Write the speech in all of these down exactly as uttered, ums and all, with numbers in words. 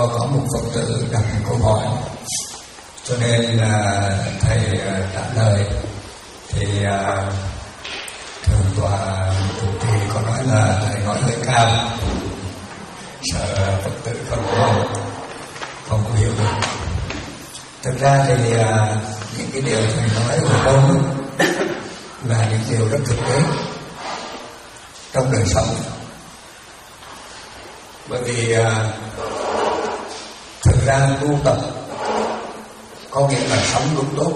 do có một Phật tử đặt một câu hỏi, cho nên là thầy trả lời. Thì thường tọa chủ trì có nói là thầy nói hơi cao, sợ Phật tử không không không có hiểu được. Thực ra thì những cái điều thầy nói của con là những điều rất thực tế trong đời sống. Bởi vì thực ra tu tập có nghĩa là sống đúng tốt.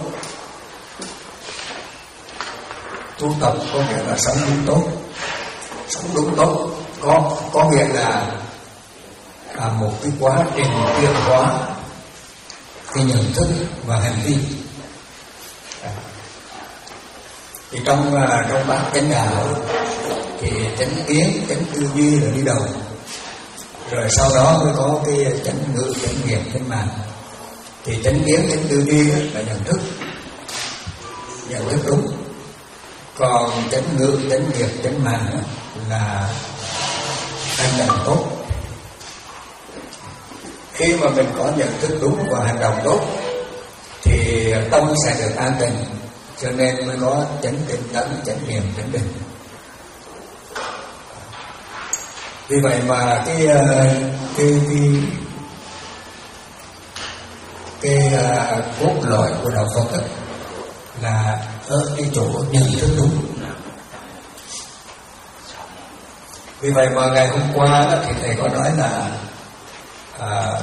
Tu tập có nghĩa là sống đúng tốt. Sống đúng tốt có có nghĩa là là một cái quá trình tiến hóa cái nhận thức và hành vi. Thì trong trong bát chánh đạo thì chánh kiến, chánh tư duy là đi đầu, rồi sau đó mới có cái chánh ngữ, chánh nghiệp, chánh mạng. Thì chánh kiến, chánh tư duy là nhận thức, nhận thức đúng. Còn chánh ngữ, chánh nghiệp, chánh mạng là hành động tốt. Khi mà mình có nhận thức đúng và hành động tốt thì tâm sẽ được an tịnh, cho nên mới có chánh tịnh tấn, chánh niệm, chánh định. Vì vậy mà cái cái cái cái, cái cốt lõi của đạo Phật là ở cái chỗ nhận thức đúng. Vì vậy mà ngày hôm qua thì thầy có nói là à,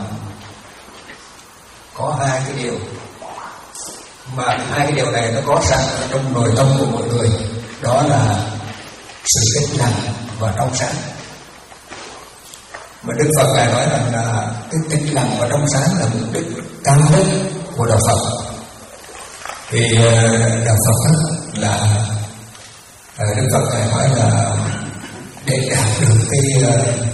có hai cái điều mà hai cái điều này nó có sẵn ở trong nội tâm của mọi người, đó là sự tĩnh lặng và trong sáng. Mà Đức Phật ngài nói rằng là cái tĩnh lặng và trong sáng là mục đích cao nhất của đạo Phật. Thì đạo Phật là Đức Phật ngài nói là để đạt được cái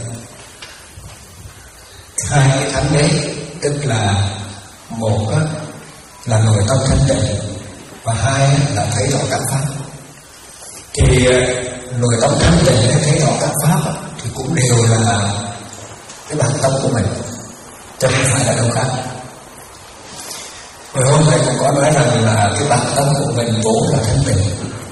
hai cái thánh đế, tức là một là nội tâm thanh tịnh và hai là thấy rõ các pháp. Thì nội tâm thanh tịnh thấy rõ các pháp thì cũng đều là cái bản tâm của mình, chứ không phải là đâu khác. Hồi hôm nay cũng có nói rằng là cái bản tâm của mình vốn là thanh tịnh,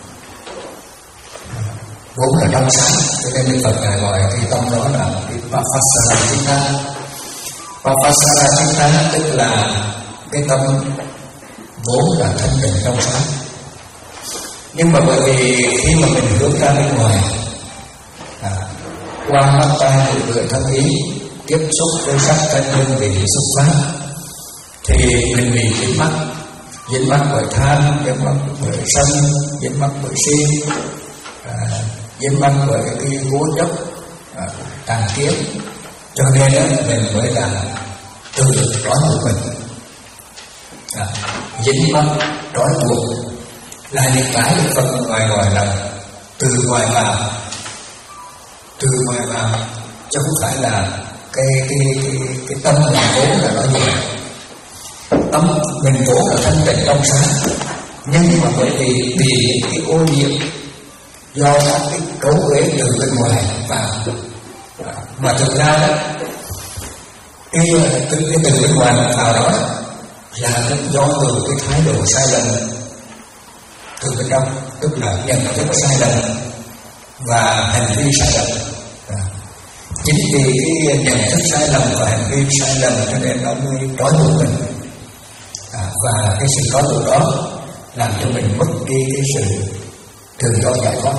vốn là trong sáng, cho nên Đức Phật ngài gọi cái tâm đó là cái Vipassana. Vipassana tức là cái tâm vốn là thanh tịnh trong sáng. Nhưng mà bởi vì khi mà mình hướng ra bên ngoài, à, qua mắt tai mũi lưỡi thân ý, tiếp xúc với sắc thanh hương vị xúc pháp, thì mình bị dính mắc, dính mắc bởi tham, dính mắc bởi sân, dính mắc bởi si, à, dính mắc bởi cái cố chấp, à, tàn kiến. Cho nên đó, mình mới là tự trói buộc mình. À, dính mắc trói buộc là những cái Đức Phật ngoài gọi là từ ngoài vào, từ ngoài vào, chứ không phải là cái cái cái, cái tâm mình vốn là nó như vậy. Tâm mình vốn là thanh tịnh trong sáng, nhưng mà bởi vì bị những cái ô nhiễm do các cái cấu uế từ bên ngoài vào, mà thực ra đó cái cái, cái từ bên ngoài vào đó là do từ cái thái độ sai lầm từ bên trong, tức là nhận thức sai lầm và hành vi sai lầm. Chính vì cái nhận thức sai lầm và hành vi sai lầm cho nên nó mới trói buộc mình, à, và cái sự trói buộc đó làm cho mình mất đi cái sự tự do giải thoát.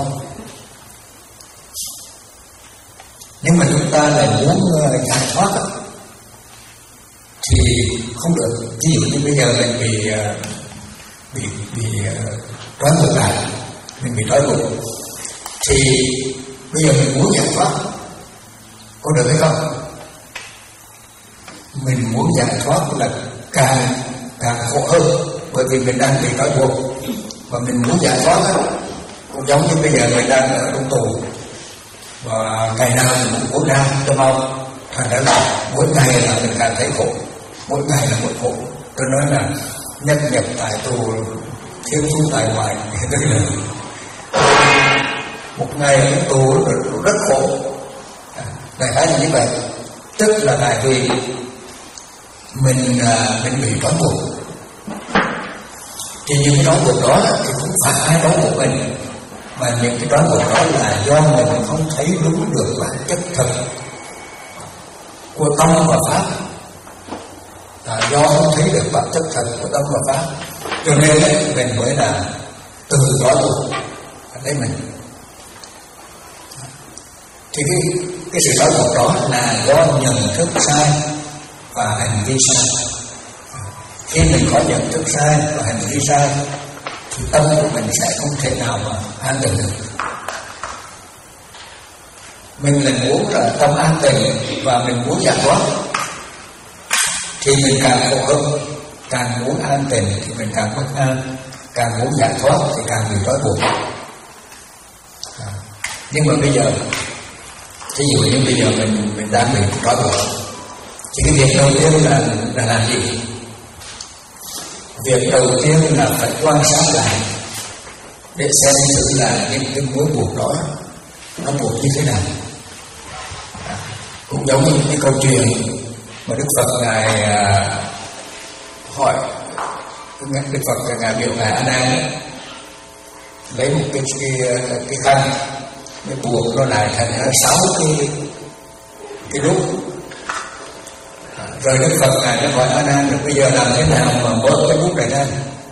Nhưng mà chúng ta lại muốn giải thoát thì không được. Ví dụ như bây giờ mình bị bị bị trói buộc lại, mình bị trói buộc, thì bây giờ mình muốn giải thoát có được hay không? Mình muốn giải thoát là càng càng khổ hơn, bởi vì mình đang bị trói buộc và mình muốn giải thoát đó. Cũng giống như bây giờ mình đang ở trong tù và ngày nào mình cũng cố ra cho mau, thành ra là mỗi ngày là mình càng thấy khổ, mỗi ngày là một khổ. Tôi nói là nhất nhập tại tù, thiếu phu tại ngoại. Tức là một ngày ở tù rất khổ. Đại khái là như vậy. Tức là tại vì mình mình bị trói buộc. Thì những cái trói buộc đó thì cũng phải ai trói buộc mình, mà những cái trói buộc đó là do mình không thấy đúng được bản chất thật của tâm và pháp, à, do không thấy được bản chất thật của tâm và pháp, cho nên ấy, mình mới là từ trói buộc lấy mình. Thì cái, cái sự trói buộc đó là do nhận thức sai và hành vi sai. Khi mình có nhận thức sai và hành vi sai thì tâm của mình sẽ không thể nào mà an tịnh được. Mình là muốn là tâm an tịnh và mình muốn giải thoát thì mình càng khổ hơn. Càng muốn an tịnh thì mình càng bất an, càng muốn giải thoát thì càng bị trói buộc. À, nhưng mà bây giờ, ví dụ như bây giờ mình mình đang bị trói buộc, thì cái việc đầu tiên là là làm gì? Việc đầu tiên là phải quan sát lại để xem thử là những cái mối buộc đó nó buộc như thế nào. À, cũng giống như cái câu chuyện mà Đức Phật ngài à, hỏi Đức Phật ngài biểu ngài A Nan lấy một cái cái cái khăn để buộc nó lại thành sáu cái cái nút. Rồi Đức Phật ngài mới hỏi A Nan, rồi bây giờ làm thế nào mà bớt cái nút này ra?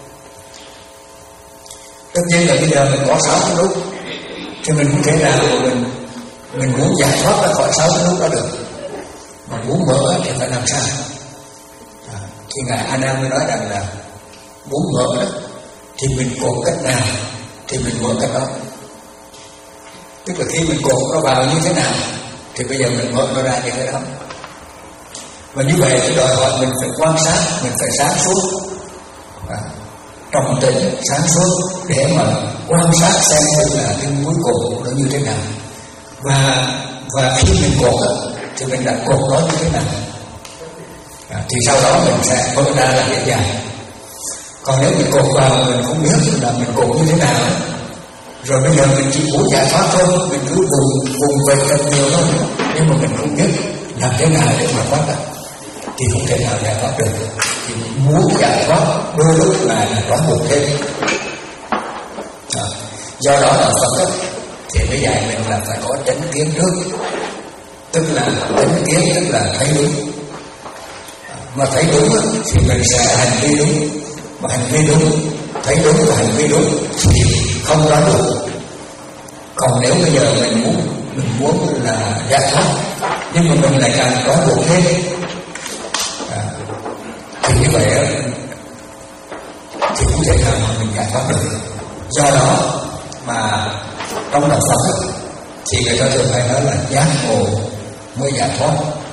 Tất nhiên là bây giờ mình có sáu cái nút thì mình không thể nào mà mình mình muốn giải thoát ra khỏi sáu cái nút đó được, mà muốn mở thì phải làm sao? À, thì ngài A Nan mới nói rằng là muốn mở đó thì mình cột cách nào thì mình mở cách đó. Tức là khi mình cột nó vào như thế nào thì bây giờ mình mở nó ra như thế đó. Và như vậy thì đòi hỏi mình phải quan sát, mình phải sáng suốt, à, trọng tĩnh, sáng suốt để mà quan sát xem là cái cuối cùng nó như thế nào. Và và khi mình cột thì mình đã cột nó như thế nào, à, thì sau đó mình sẽ mở ra là dễ dàng. Còn nếu mình cột vào mình không biết là mình cột như thế nào, rồi bây giờ mình chỉ muốn giải thoát thôi, mình cứ vùng vùng vây thật nhiều thôi, nhưng mà mình không biết làm thế nào để mà thoát ra thì không thể nào giải thoát được. Thì muốn giải thoát đôi lúc là trói buộc thêm. À, do đó là Phật ấy, thì mới dạy mình là phải có chánh kiến trước. Tức là chánh kiến tức là thấy đúng. À, mà thấy đúng ấy, thì mình sẽ hành vi đúng. Mà hành vi đúng, thấy đúng và hành vi đúng thì không trói buộc. Còn nếu bây giờ mình muốn mình muốn là giải thoát nhưng mà mình lại càng trói buộc thêm, à, thì như vậy đó, thì không thể nào mà mình giải thoát được. Do đó mà trong đạo Phật ấy, thì người ta thường hay nói là giác ngộ mới giải thoát.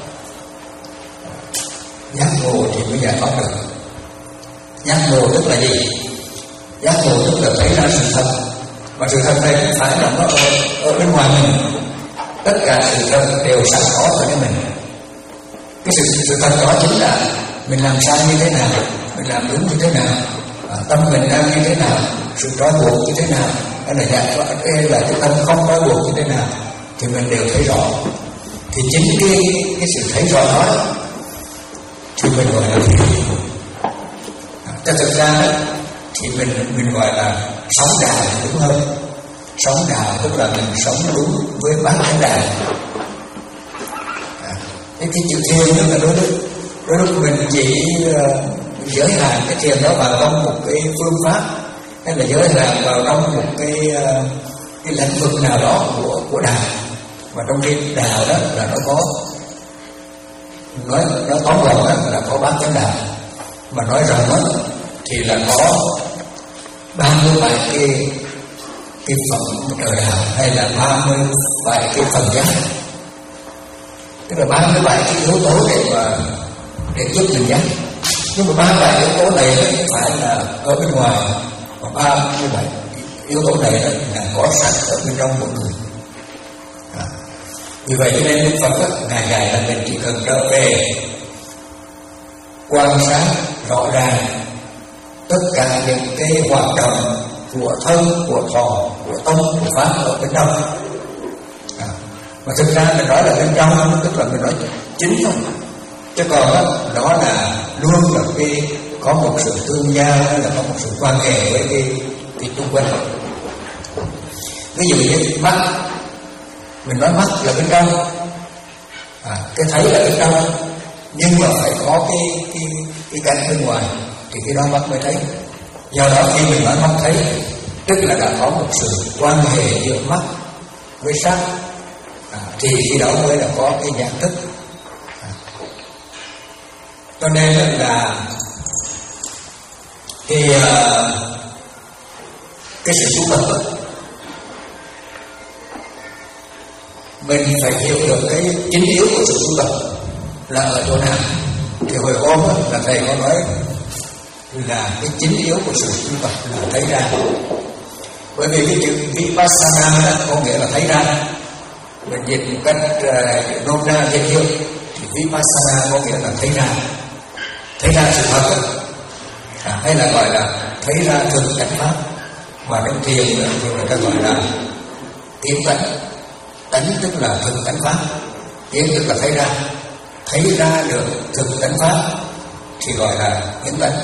Giác ngộ thì mới giải thoát được. Giác ngộ tức là gì? Giác ngộ tức là thấy ra sự thật. Và sự thật này không phải là nó ở, ở bên ngoài mình. Tất cả sự thật đều sẵn có ở trong mình. Cái sự, sự thật đó chính là mình làm sai như thế nào, mình làm đúng như thế nào, à, tâm mình đang như thế nào, sự trói buộc như thế nào, hay là giải thoát, hay là cái tâm không trói buộc như thế nào, thì mình đều thấy rõ. Thì chính cái, cái sự thấy rõ đó thì mình gọi là thiền. Cho thực ra đó, thì mình mình gọi là sống đạo đúng hơn. Sống đạo tức là mình sống đúng với bát chánh đạo. À, cái chữ thiền tức là đôi lúc đôi lúc mình chỉ uh, giới hạn cái thiền đó vào trong một cái phương pháp, hay là giới hạn vào trong một cái uh, cái lĩnh vực nào đó của của đạo. Và trong cái đạo đó là nó có nói nó tóm gọn đó là có bát chánh đạo, mà nói rộng đó thì là có ba mươi bảy cái cái phần trời đạo, hay là ba mươi bảy cái phần giác, tức là ba mươi bảy cái yếu tố để mà để giúp mình giác. Nhưng mà ba mươi bảy yếu tố này không phải là ở bên ngoài, mà ba mươi bảy yếu tố này là có sẵn ở bên trong mỗi người. À, vì vậy cho nên Đức Phật đó, ngài dạy là mình chỉ cần trở về quan sát rõ ràng tất cả những cái hoạt động của thân, của thọ, của tâm, của pháp ở bên trong. À, mà thực ra mình nói là bên trong tức là mình nói chính thôi. Chứ còn đó, đó là luôn là cái có một sự tương giao, hay là có một sự quan hệ với cái cái xung quanh. Ví dụ như mắt, mình nói mắt là bên trong, à, cái thấy là bên trong, nhưng mà phải có cái cái cái cảnh bên ngoài thì cái đó mắt mới thấy. Do đó khi mình nói mắt thấy, tức là đã có một sự quan hệ giữa mắt với sắc, à, thì khi đó mới là có cái nhận thức. À, cho nên là cái cái sự tu tập, mình phải hiểu được cái chính yếu của sự tu tập là ở chỗ nào. Thì hồi hôm là thầy có nói là cái chính yếu của sự tu tập là thấy ra. Bởi vì cái chữ Vipassana đó có nghĩa là thấy ra. Mình dịch một cách uh, nôm na dễ hiểu thì Vipassana có nghĩa là thấy ra, thấy ra sự thật đó. À, hay là gọi là thấy ra thực cảnh pháp, mà trong thiền thì người ta gọi là kiến tánh. Tánh tức là thực cảnh pháp, kiến tức là thấy ra, thấy ra được thực cảnh pháp thì gọi là kiến tánh.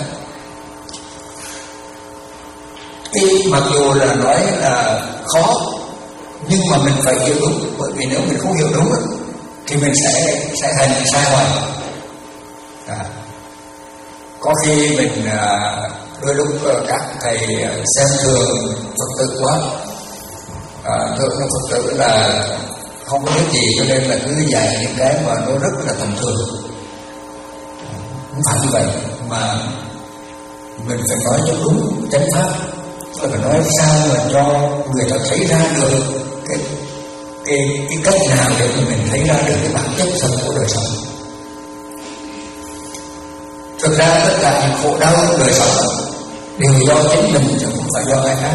Cái mặc dù là nói là khó, nhưng mà mình phải hiểu đúng, bởi vì nếu mình không hiểu đúng thì mình sẽ sẽ hành sai hoài. À, có khi mình đôi lúc các thầy xem thường Phật tử quá, à, thường Phật tử là không có biết gì, cho nên là cứ dạy những cái mà nó rất là tầm thường. Không phải như vậy, mà mình phải nói cho đúng chánh pháp. Tức là phải nói sao mà cho người ta thấy ra được cái cái cái cách nào để mình thấy ra được cái bản chất thật của đời sống. Thực ra tất cả những khổ đau trong đời sống đều do chính mình, chứ không phải do ai khác.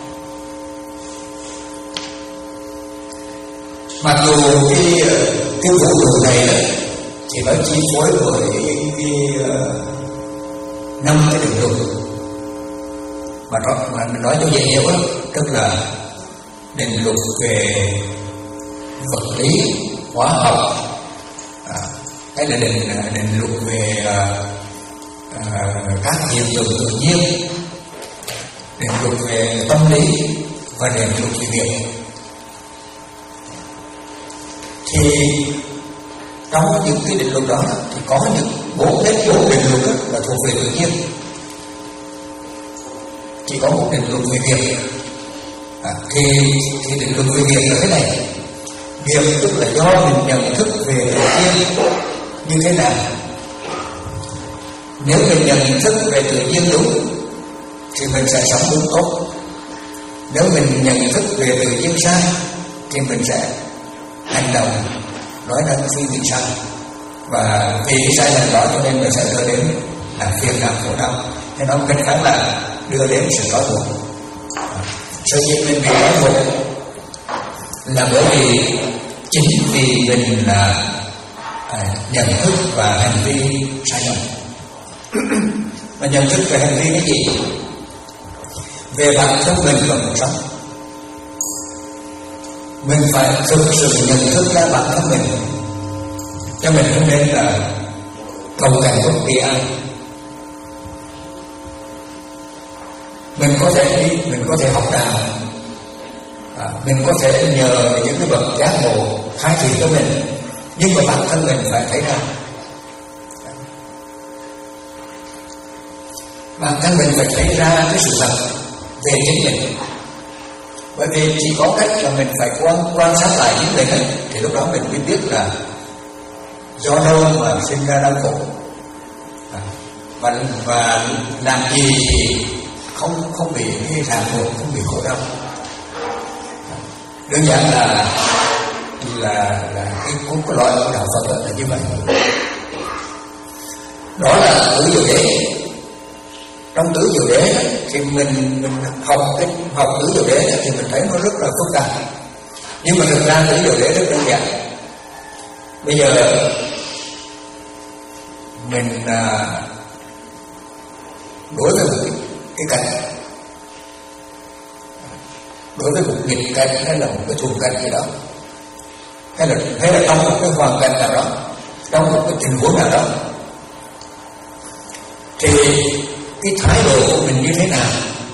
Mặc dù cái cái vũ trụ này đó, thì nó chi phối bởi cái, cái năm cái định luật mà nó mà mình nói cho dễ hiểu đó, tức là định luật về vật lý, hóa học, à, hay là định định luật về à, à, các hiện tượng tự nhiên, định luật về tâm lý và định luật về việc. Thì trong những cái định luật đó thì có những bốn đến bốn định luật là thuộc về tự nhiên. Chỉ có một định luật về việc, à, thì, thì định luật về việc là thế này. Việc tức là do mình nhận thức về tự nhiên như thế nào. Nếu mình nhận thức về tự nhiên đúng thì mình sẽ sống đúng tốt. Nếu mình nhận thức về tự nhiên sai thì mình sẽ hành động nói năng suy nghĩ sai, và vì cái sai lầm đó cho nên mình sẽ đưa đến là phiền não khổ đau. Thế nó cách khác là đưa đến sự đói buộc. Sở dĩ mình bị đói buộc là bởi vì chính vì mình là à, nhận thức và hành vi sai lầm. Mà nhận thức về hành vi cái gì? Về bản thân mình và cuộc sống. Mình phải thực sự nhận thức ra bản thân mình, cho mình không nên là cầu cạnh bất kỳ ai. Mình có thể đi, mình có thể học đạo, à, mình có thể nhờ những cái bậc giác ngộ khai thị cho mình, nhưng mà bản thân mình phải thấy ra. Bản thân mình phải thấy ra cái sự thật về chính mình. Bởi vì chỉ có cách là mình phải quan, quan sát lại chính mình ấy, thì lúc đó mình mới biết là do đâu mà sinh ra đau khổ, à, và, và làm gì thì không không bị cái ràng buộc, không bị khổ đau. Đơn giản là là là cái cuốn cái loại của đạo Phật là như vậy. Đó là tứ diệu đế. Trong tứ diệu đế thì mình mình học cái học tứ diệu đế thì mình thấy nó rất là phức tạp, nhưng mà thực ra tứ diệu đế rất đơn giản. Bây giờ mình à, đối với một cái, cái cảnh, đối với một nghịch cảnh hay là một cái thuận cảnh gì đó, hay là hay là trong một cái hoàn cảnh nào đó, trong một cái tình huống nào đó, thì cái thái độ của mình như thế nào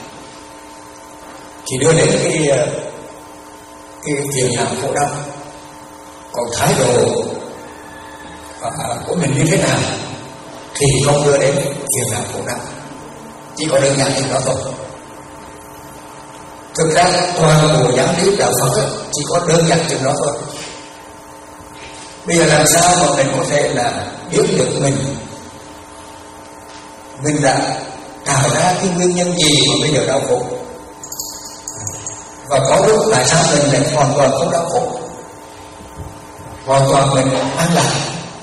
thì đưa đến cái cái phiền não khổ đau. Còn thái độ à, của mình như thế nào thì không đưa đến phiền não khổ đau, chỉ có đơn giản như đó thôi. Thực ra toàn bộ giáo lý đạo Phật ấy, chỉ có đơn giản chừng đó thôi. Bây giờ làm sao mà mình có thể là biết được mình mình đã tạo ra cái nguyên nhân gì mà bây giờ đau khổ, và có lúc tại sao mình lại hoàn toàn không đau khổ, hoàn toàn mình an lạc.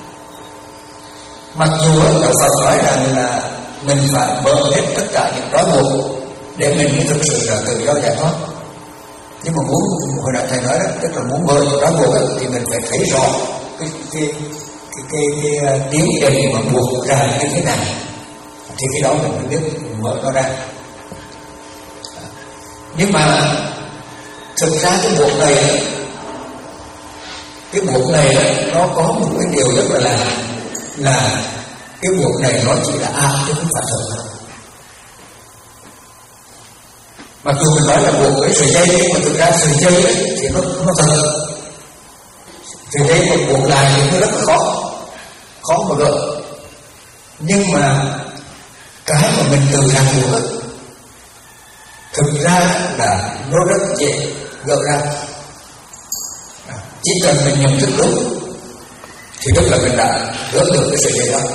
Mặc dù đạo Phật nói rằng là mình phải bớt hết tất cả những trói buộc để mình mới thực sự là tự do giải thoát, nhưng mà muốn, hồi nãy thầy nói đó, tức là muốn bớt trói buộc thì mình phải thấy rõ cái cái cái cái, cái, cái tiến trình mà buộc ra như thế nào, thì cái đó mình mới biết mở nó ra. Nhưng mà thực ra cái buộc này, cái buộc này nó có một cái điều rất là là là cái buộc này nó chỉ là ảo chứ không phải thật. Mặc dù mình nói là buộc với sợi dây, nhưng mà thực ra sợi dây ấy, thì nó nó thật. Sợi dây mà buộc lại thì nó rất là khó, khó mà gỡ. Nhưng mà cái mà mình tự ràng buộc ấy, thực ra là nó rất dễ gỡ ra. Chỉ cần mình nhận thức đúng thì tức là mình đã gỡ được cái sợi dây đó.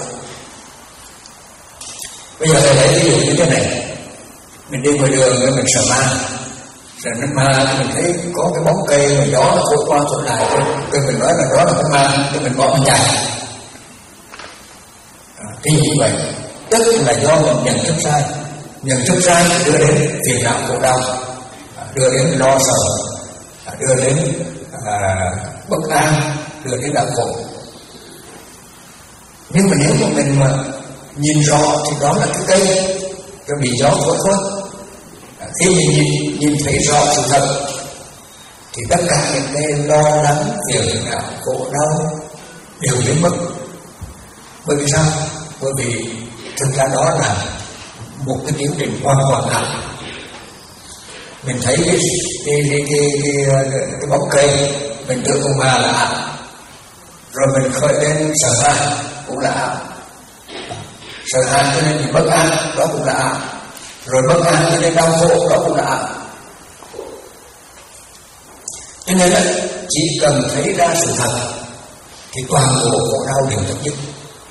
Bây giờ thầy lấy ví dụ như thế này, mình đi ngoài đường rồi mình sợ ma, rồi nó ma thì mình thấy có cái bóng cây mà gió nó thổi qua thổi lại, rồi mình nói là đó là cái ma, thì mình bỏ mình chạy. À, thì như vậy tức là do mình nhận thức sai, nhận thức sai đưa đến phiền não khổ đau, đưa đến lo sợ, đưa đến à, bất an, đưa đến đau khổ. Nhưng mà nếu mà mình mà nhìn rõ thì đó là cái cây cho bị gió thổi thôi. À, khi mình nhìn, nhìn thấy rõ sự thật thì tất cả những cái lo lắng, phiền não, khổ đau đều biến mất. Bởi vì sao? Bởi vì thực ra đó là một cái tiến trình hoàn toàn ảo. Mình thấy cái cái cái cái, cái, cái bóng cây, mình tưởng con ma là ảo, rồi mình khởi lên sợ hãi cũng là ảo, sợ hãi cho nên mình bất an, đó cũng là ảo, rồi bất an cho nên đau khổ, đó cũng là ảo. Cho nên là chỉ cần thấy ra sự thật thì toàn bộ khổ đau đều chấm dứt.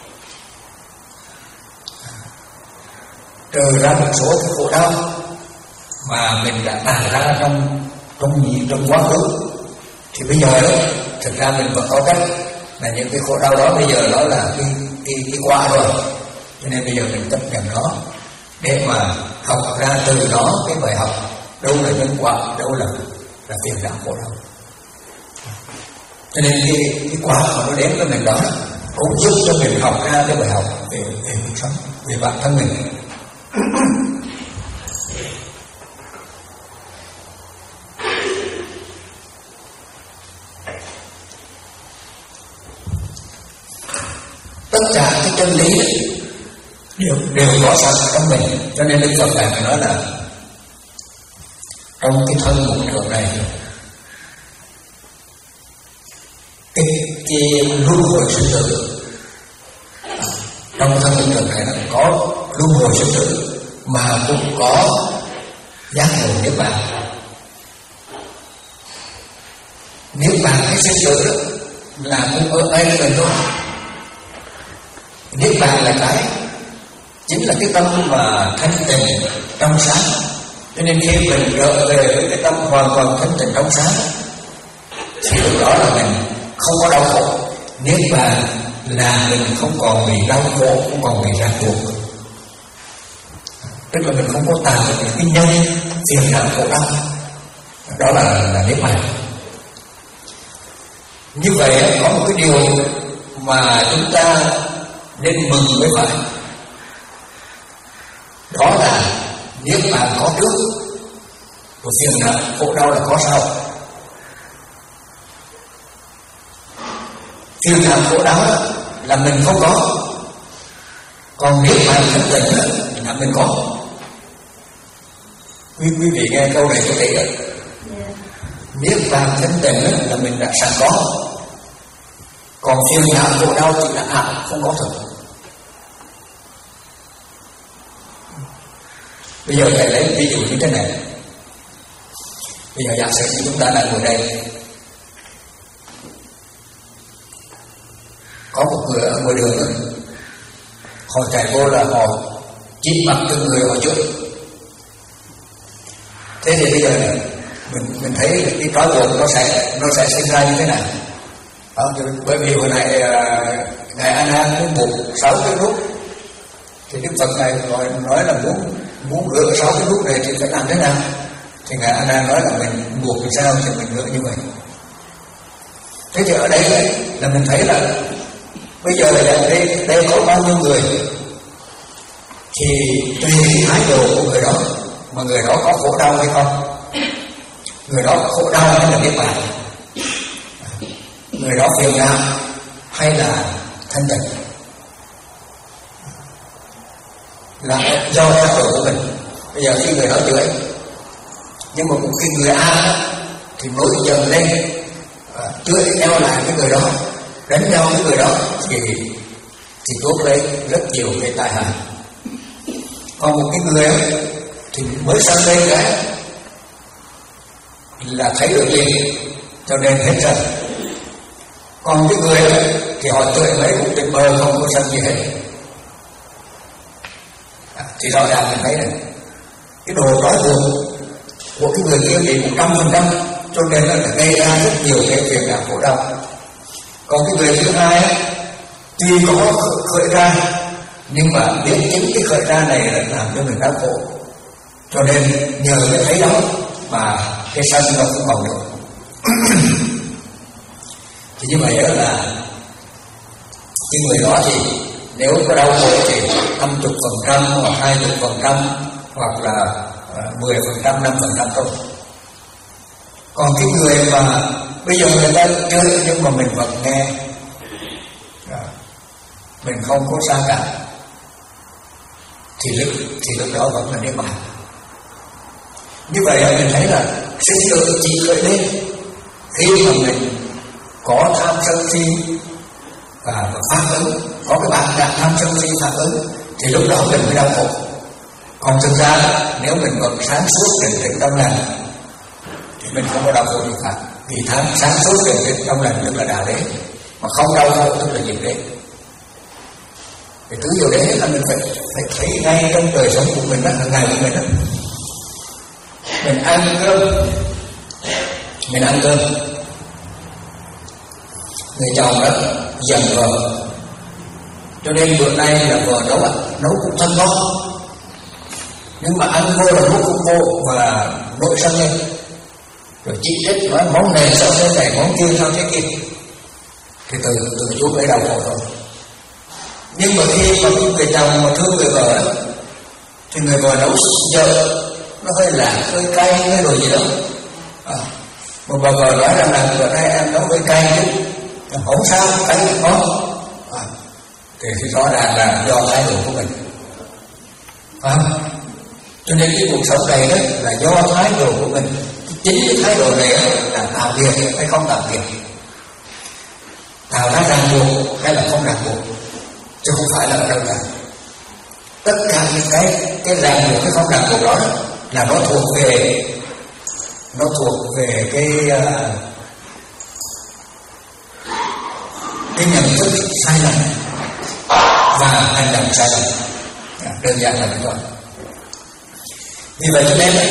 Trừ ra một số cái khổ đau mà mình đã tạo ra trong trong gì trong quá khứ, thì bây giờ đó thực ra mình vẫn có cách là những cái khổ đau đó bây giờ đó là cái cái cái qua rồi, cho nên bây giờ mình chấp nhận nó để mà học ra từ đó cái bài học đâu là nhân quả, đâu là là phiền não khổ đau. Cho nên cái cái quả mà nó đến với mình đó cũng giúp cho mình học ra cái bài học về về cuộc sống, về bản thân mình. Tất cả cái chân lý đều đều có sẵn trong mình, cho nên Đức Phật Ngài nói là trong cái thân một trường này, cái cái luân hồi sinh tử, trong thân một trường này nó có luân hồi sinh tử mà cũng có giác ngộ niết bàn. Niết bàn cái sinh tử là cũng ở đây mình thôi. Niết bàn là cái chính là cái tâm mà thanh tịnh trong sáng. Cho nên khi mình trở về với cái tâm hoàn toàn thanh tịnh trong sáng thì lúc đó là mình không có đau khổ. Niết bàn là mình không còn bị đau khổ, không còn bị ràng buộc. Tức là mình không có tạo được những cái nhân phiền não khổ đau. Đó là là niết bàn. Như vậy có một cái điều mà chúng ta nên mừng mới phải, đó là niết bàn có trước, của phiền não khổ đau là có sau. Phiền não khổ đau là mình không có. Còn niết bàn thanh tịnh là mình có. Quý, quý vị nghe câu này có thể được. Niết bàn thanh tịnh là mình đã sẵn có. Còn phiền não khổ đau thì là ảo, không có thật. Bây giờ thầy lấy ví dụ như thế này. Bây giờ giả sử như chúng ta đang ngồi đây, có một người ở ngoài đường rồi, họ chạy vô là họ chít mặt từng người họ trước. Thế thì bây giờ mình mình thấy cái trói buộc nó sẽ nó sẽ sinh ra như thế nào? Đó, bởi vì hồi nãy ngài A Nan muốn buộc sáu cái nút, thì Đức Phật này nói, nói là muốn muốn gỡ sáu cái nút này thì phải làm thế nào? Thì ngài A Nan nói là mình buộc làm sao thì mình gỡ như vậy. Thế thì ở đây là mình thấy là bây giờ là đây đây có bao nhiêu người thì tùy thái độ của người đó mà người đó có khổ đau hay không, người đó khổ đau hay là niết bàn, người đó phiền não hay là thanh tịnh, là do thái độ của mình. Bây giờ khi người đó chửi, nhưng mà một khi người A thì nổi giận lên chửi nhau lại cái người đó, đánh nhau với người đó thì thì tốt lên rất nhiều cái tai hại. Còn một cái người ấy, thì mới sang đây cái là thấy được liền, cho nên hết sân. Còn cái người ấy, thì họ chửi mấy cũng tình bờ không có sân gì hết. À, thì rõ ràng mình thấy này, cái đồ trói buộc của cái người kia bị một trăm phần trăm, cho nên là gây ra rất nhiều cái phiền não khổ đau. Còn cái người thứ hai tuy có khởi ra, nhưng mà biết chính cái khởi ra này là làm cho người ta khổ, cho nên nhờ cái thấy đó mà cái sân nó cũng bồng được. Thì như vậy đó là cái người đó thì nếu có đau khổ thì năm mươi phần trăm hoặc hai mươi phần trăm hoặc là mười phần trăm, năm phần trăm thôi. Còn cái người mà bây giờ người ta chơi nhưng mà mình vẫn nghe, mình không có xa cả, thì lúc, thì lúc đó vẫn là niết bàn. Như vậy mình thấy là sinh tử chỉ khởi lên khi mà mình có tham sân si và phát ứng, có cái bản trạng tham sân si phát ứng, thì lúc đó mình mới đau khổ. Còn thực ra nếu mình vẫn sáng suốt định tĩnh tâm lành thì mình không có đau khổ gì cả. Vì tham sáng suốt định tĩnh tâm lành tức là đà đế, mà không đau khổ tức là diệt đế. Thì tứ diệu đế là mình phải, phải thấy ngay trong đời sống của mình đó, hàng ngày của mình đó. Mình ăn cơm, mình ăn cơm, người chồng đó giận vợ, cho nên bữa nay là vợ nấu ạ, nấu cũng thân ngon, nhưng mà ăn vô là nấu cũng vô và nổi sân lên, rồi chỉ trích nói món này sao thế này, món kia sao thế kia, thì từ từ chú ấy đau khổ rồi. Nhưng mà khi mà người chồng mà thương người vợ thì người vợ nấu giờ nó hơi lạ, hơi cay, hơi đồ gì đó. À, một bà vợ nói rằng là bữa nay em nấu hơi cay chứ, không sao, cay ngon. À, thì, thì rõ ràng là do thái độ của mình. À, cho nên cái cuộc sống này đó là do thái độ của mình. Chính cái thái độ này là tạo việc hay không tạo việc, tạo ra ràng buộc hay là không ràng buộc, chứ không phải là ở đâu cả. Tất cả những cái cái ràng buộc cái không ràng buộc đó là nó thuộc về nó thuộc về cái uh, cái nhận thức sai lầm và hành động sai lầm. Đơn giản là như vậy. Vì vậy cho nên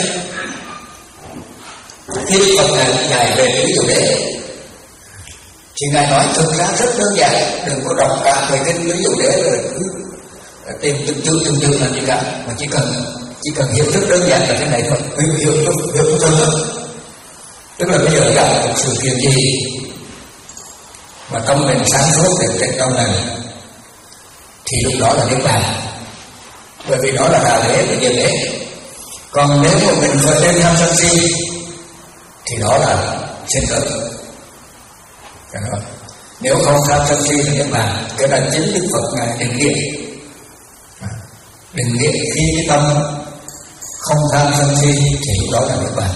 khi Đức Phật Ngài dạy về cái chủ đề thì Ngài nói thực ra rất đơn giản, đừng có đọc cả về kinh ví dụ để rồi cứ tìm từng chữ từng chữ làm gì cả, mà chỉ cần chỉ cần hiểu thức đơn giản là thế này thôi, hiểu hiểu hiểu hiểu thức thôi. Tức là bây giờ gặp một sự kiện gì mà tâm mình sáng suốt để tịnh trong lành thì lúc đó là niết bàn, bởi vì đó là đà đế và diệt đế. Còn nếu mà mình khởi lên tham sân si thì đó là sinh tử. Nếu không tham sân si thì niết bàn. Cái là chính Đức Phật ngài định nghĩa. Định nghĩa khi cái tâm không tham sân si thì lúc đó là niết bàn.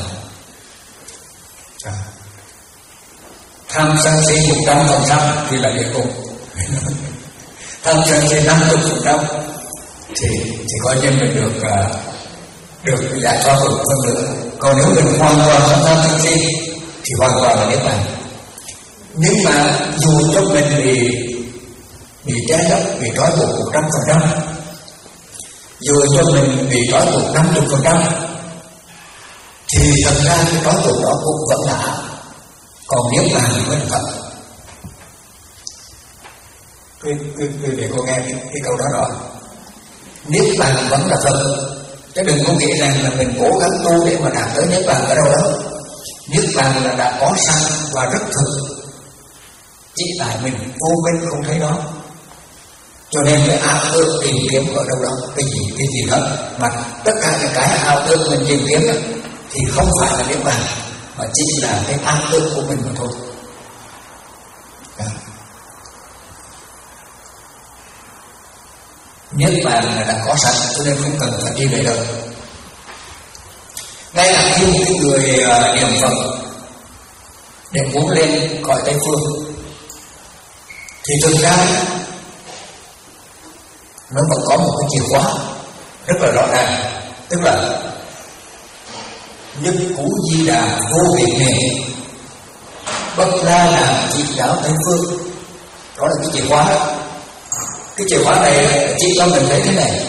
Tham sân si một trăm phần trăm thì là địa ngục. Tham sân si năm mươi phần trăm thì chỉ coi như mình được uh, được giải thoát được phân nữa. Còn nếu mình hoàn toàn không tham sân si thì hoàn toàn là niết bàn. Nhưng mà dù cho mình bị bị che lấp, bị trói buộc một trăm phần trăm, dù cho mình bị trói buộc năm mươi phần trăm, thì thật ra cái trói buộc đó cũng vẫn là, còn niết bàn mới là thật. Quý vị cô nghe cái, cái câu đó rõ. Niết bàn vẫn là thật, chứ đừng có nghĩ rằng là mình cố gắng tu để mà đạt tới niết bàn ở đâu đó. Niết bàn là đã có sẵn và rất thực, chỉ tại mình vô minh không thấy đó, cho nên phải ao ước tìm kiếm ở đâu đó cái gì cái gì đó. Mà tất cả những cái ao ước mình tìm kiếm đó, thì không phải là niết bàn, mà chỉ là cái ao ước của mình mà thôi. Niết bàn là đã có sẵn, cho nên không cần phải đi về đâu. Ngay là khi một cái người niệm Phật để muốn lên cõi Tây Phương thì thực ra nó vẫn có một cái chìa khóa rất là rõ ràng, tức là nhất cú di đà vô việc nghề, bất la đà chỉ đạo Tây Phương. Đó là cái chìa khóa đó. Cái chìa khóa này chỉ cho mình thấy thế này: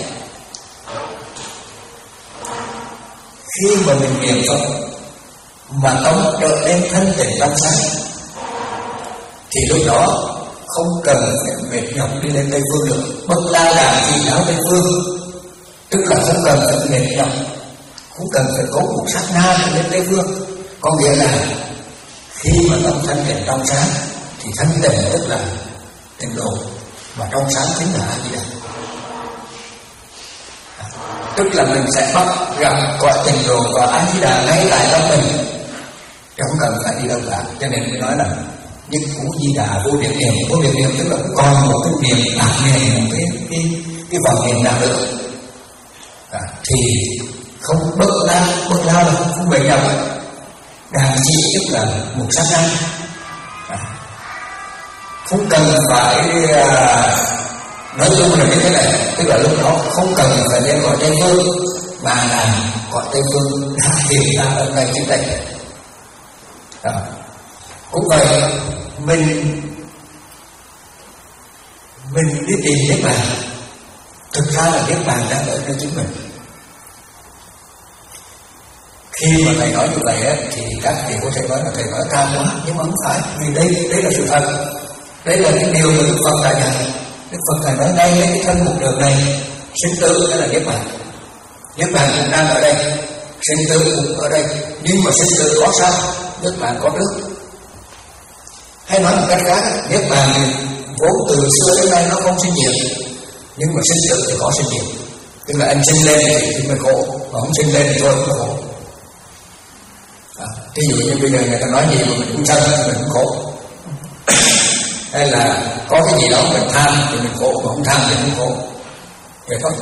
khi mà mình niệm Phật mà tâm trở nên thanh tịnh trong sáng thì lúc đó không cần phải mệt nhọc đi lên Tây Phương nữa. Bất la đà chỉ đạo Tây Phương, tức là không cần phải mệt nhọc, không cần phải có một sát na để lên Tây Phương. Có nghĩa là khi mà tâm thanh tịnh trong sáng thì thanh tịnh tức là tịnh độ, mà trong sáng chính là A Di Đà. Tức là mình sẽ bắt gặp cõi tịnh độ và A Di Đà ngay tại trong mình, không cần phải đi đâu cả. Cho nên tôi nói là nhất cú di đà vô điện niệm. Vô điện niệm tức là còn một cái niệm ảo niệm, một cái cái cái vòng niệm nào nữa à, thì không bất la, bất la là không, không bền nhau. Đà chi tức là một sát na à, không cần phải à, nói chung là như thế này, tức là lúc đó không cần phải lên cõi Tây Phương, mà là cõi Tây Phương đã hiện ra ở ngay trên đây à. Cũng vậy, mình mình đi tìm niết bàn, thực ra là niết bàn đang ở nơi chính mình. Khi mà thầy nói như vậy á, thì các vị có thể nói là thầy nói cao quá, nhưng mà không phải, vì đây đây là sự thật, đây là cái điều mà Đức Phật đã dạy. Đức Phật thầy nói ngay cái thân một đường này, sinh tử đó là niết bàn. Niết bàn cũng đang ở đây, sinh tử cũng ở đây, nhưng mà sinh tử có sao? Niết bàn có trước. Hay nói một cách khác, niết bàn thì vốn từ xưa đến nay nó không sinh diệt, nhưng mà sinh tử thì có sinh diệt. Tức là anh sinh lên thì mình khổ, mà không sinh lên thì thôi cũng khổ. À, ví dụ như bây giờ người ta nói gì mà mình cũng sân thì mình cũng khổ. Hay là có cái gì đó mình tham thì mình khổ, mà không tham thì cũng khổ. Vậy thôi.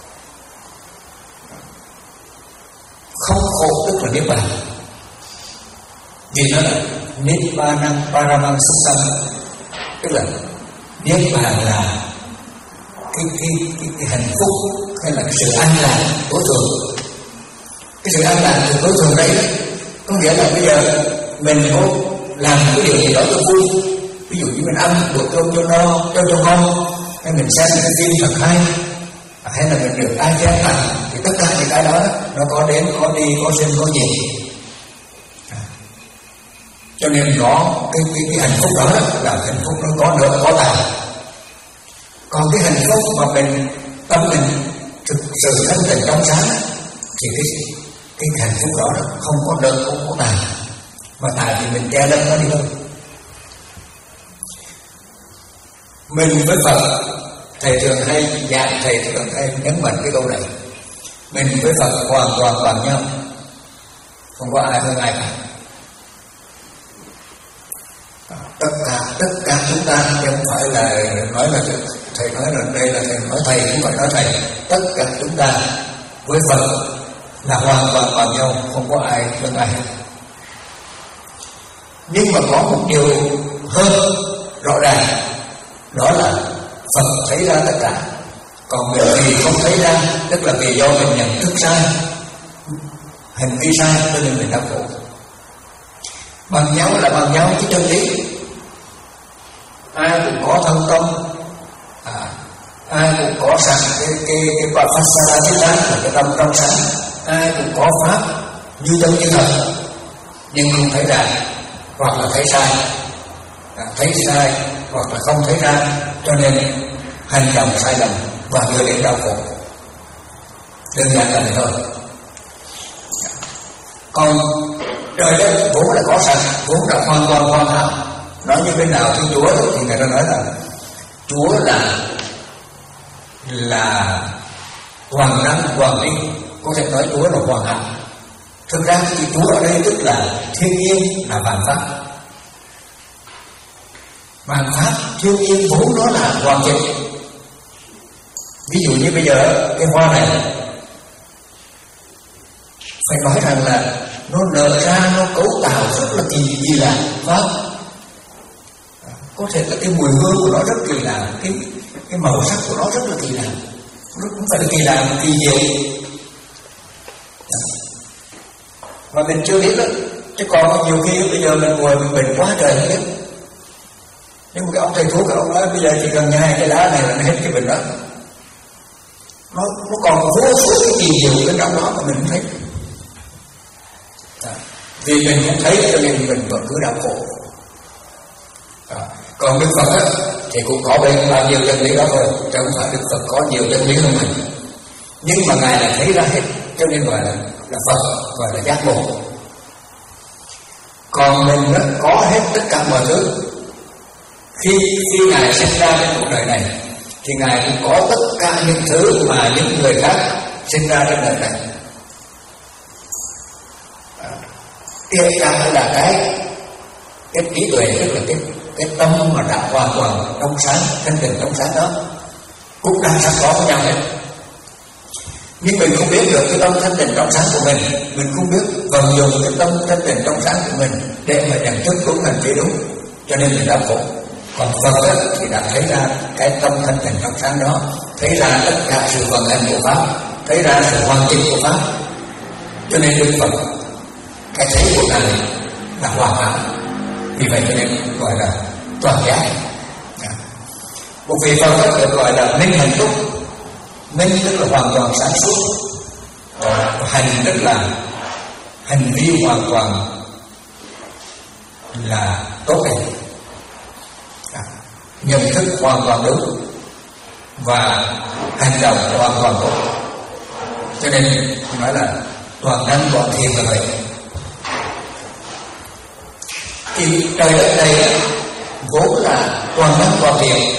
Không khổ tức là niết bàn. Vì nó là niết bàn paramang sukkham, tức là niết bàn là cái cái cái, cái hạnh phúc hay là cái sự an lạc tối thượng. Cái sự an lạc từ tối thượng đấy có nghĩa là bây giờ mình có làm cái điều gì đó cho vui, ví dụ như mình ăn bữa cơm cho no, cho cho ngon, hay mình xem cái phim thật hay, hay là mình được ai khen tặng, thì tất cả những cái đó nó có đến có đi, có sinh có diệt. Cho nên nó cái, cái, cái hạnh phúc đó là hạnh phúc nó có nợ có tài. Còn cái hạnh phúc mà mình tâm mình thực sự thanh tịnh trong sáng thì cái cái hạnh phúc đó không có nợ không có tài, mà tài thì mình che lấp nó đi thôi. Mình với Phật, thầy thường hay dạy, thầy thường hay nhấn mạnh cái câu này: mình với Phật hoàn toàn bằng nhau, không có ai hơn ai cả. Tất cả tất cả chúng chúng ta, chứ không phải là nói là thầy nói là đây là thầy nói thầy, không phải nói thầy. Tất cả chúng ta với Phật là hoàn toàn bằng nhau, không có ai hơn ai. Nhưng mà có một điều hơn rõ ràng, đó là Phật thấy ra tất cả, còn mình vì không thấy ra, tức là vì do mình nhận thức sai, hành vi sai, cho nên mình đau khổ. Bằng nhau là bằng nhau chứ chân lý. Ai cũng có thân tâm, à, ai cũng có sẵn cái cái cái quả phát sa thiết tán là cái tâm trong sáng, ai cũng có pháp như chân như thật, nhưng không thấy ra, hoặc là thấy sai, à, thấy sai hoặc là không thấy ra, cho nên hành động sai lầm và đưa đến đau khổ. Đơn giản là vậy thôi. Còn trời đất vốn là có sẵn, vốn là hoàn toàn hoàn hảo. Nói như bên nào Thiên Chúa thì người ta nói là Chúa là là toàn năng toàn trí, có thể nói Chúa là hoàn hảo. Thực ra thì Chúa ở đây tức là thiên nhiên, là vạn pháp. Vạn pháp thiên nhiên vốn nó là hoàn chỉnh. Ví dụ như bây giờ cái hoa này, phải nói rằng là nó nở ra, nó cấu tạo rất là kỳ kỳ lạ, pháp. Có thể là cái mùi hương của nó rất kỳ lạ, cái cái màu sắc của nó rất là kỳ lạ, nó cũng phải là kỳ lạ, kỳ diệu. Mà mình chưa biết đó, chứ còn nhiều khi bây giờ mình ngồi mình bệnh quá trời không biết. Nhưng mà cái ông thầy thuốc, cái ông nói bây giờ chỉ cần nhai cái lá này là nó hết cái bệnh đó. Nó nó còn vô số cái kỳ diệu bên trong đó mà mình không thấy. À, vì mình không thấy cho nên mình vẫn cứ đau khổ. À, còn Đức Phật á, thì cũng có bên bao nhiêu chân lý đó thôi, chứ không phải Đức Phật có nhiều chân lý hơn mình. Nhưng mà Ngài là thấy ra hết, cho nên gọi là, là Phật, gọi là giác ngộ. Còn mình á, có hết tất cả mọi thứ. Khi khi Ngài sinh ra trên cuộc đời này, thì Ngài cũng có tất cả những thứ mà những người khác sinh ra trên đời này. À, kể cả là cái cái trí tuệ, tức là cái cái tâm mà đã hoàn toàn trong sáng, thanh tịnh trong sáng đó, cũng đang sẵn có với nhau hết. Nhưng mình không biết được cái tâm thanh tịnh trong sáng của mình, mình không biết vận dụng cái tâm thanh tịnh trong sáng của mình để mà nhận thức đúng hành vi đúng, cho nên mình đau khổ. Còn Phật ấy, thì đã thấy ra cái tâm thanh tịnh trong sáng đó, thấy ra tất cả sự vận hành của pháp, thấy ra sự hoàn chỉnh của pháp, cho nên Đức Phật cái thấy của Ngài là hoàn hảo. Vì vậy cho nên gọi là toàn giác. Một vị Phật ấy được gọi là minh hành túc. Minh tức là hoàn toàn sáng suốt, hành tức là hành vi hoàn toàn là tốt đẹp, nhận thức hoàn toàn đúng và hành động hoàn toàn tốt. Cho nên nói là toàn năng toàn thiện là vậy. Thì trời đất này vốn là toàn năng toàn thiện.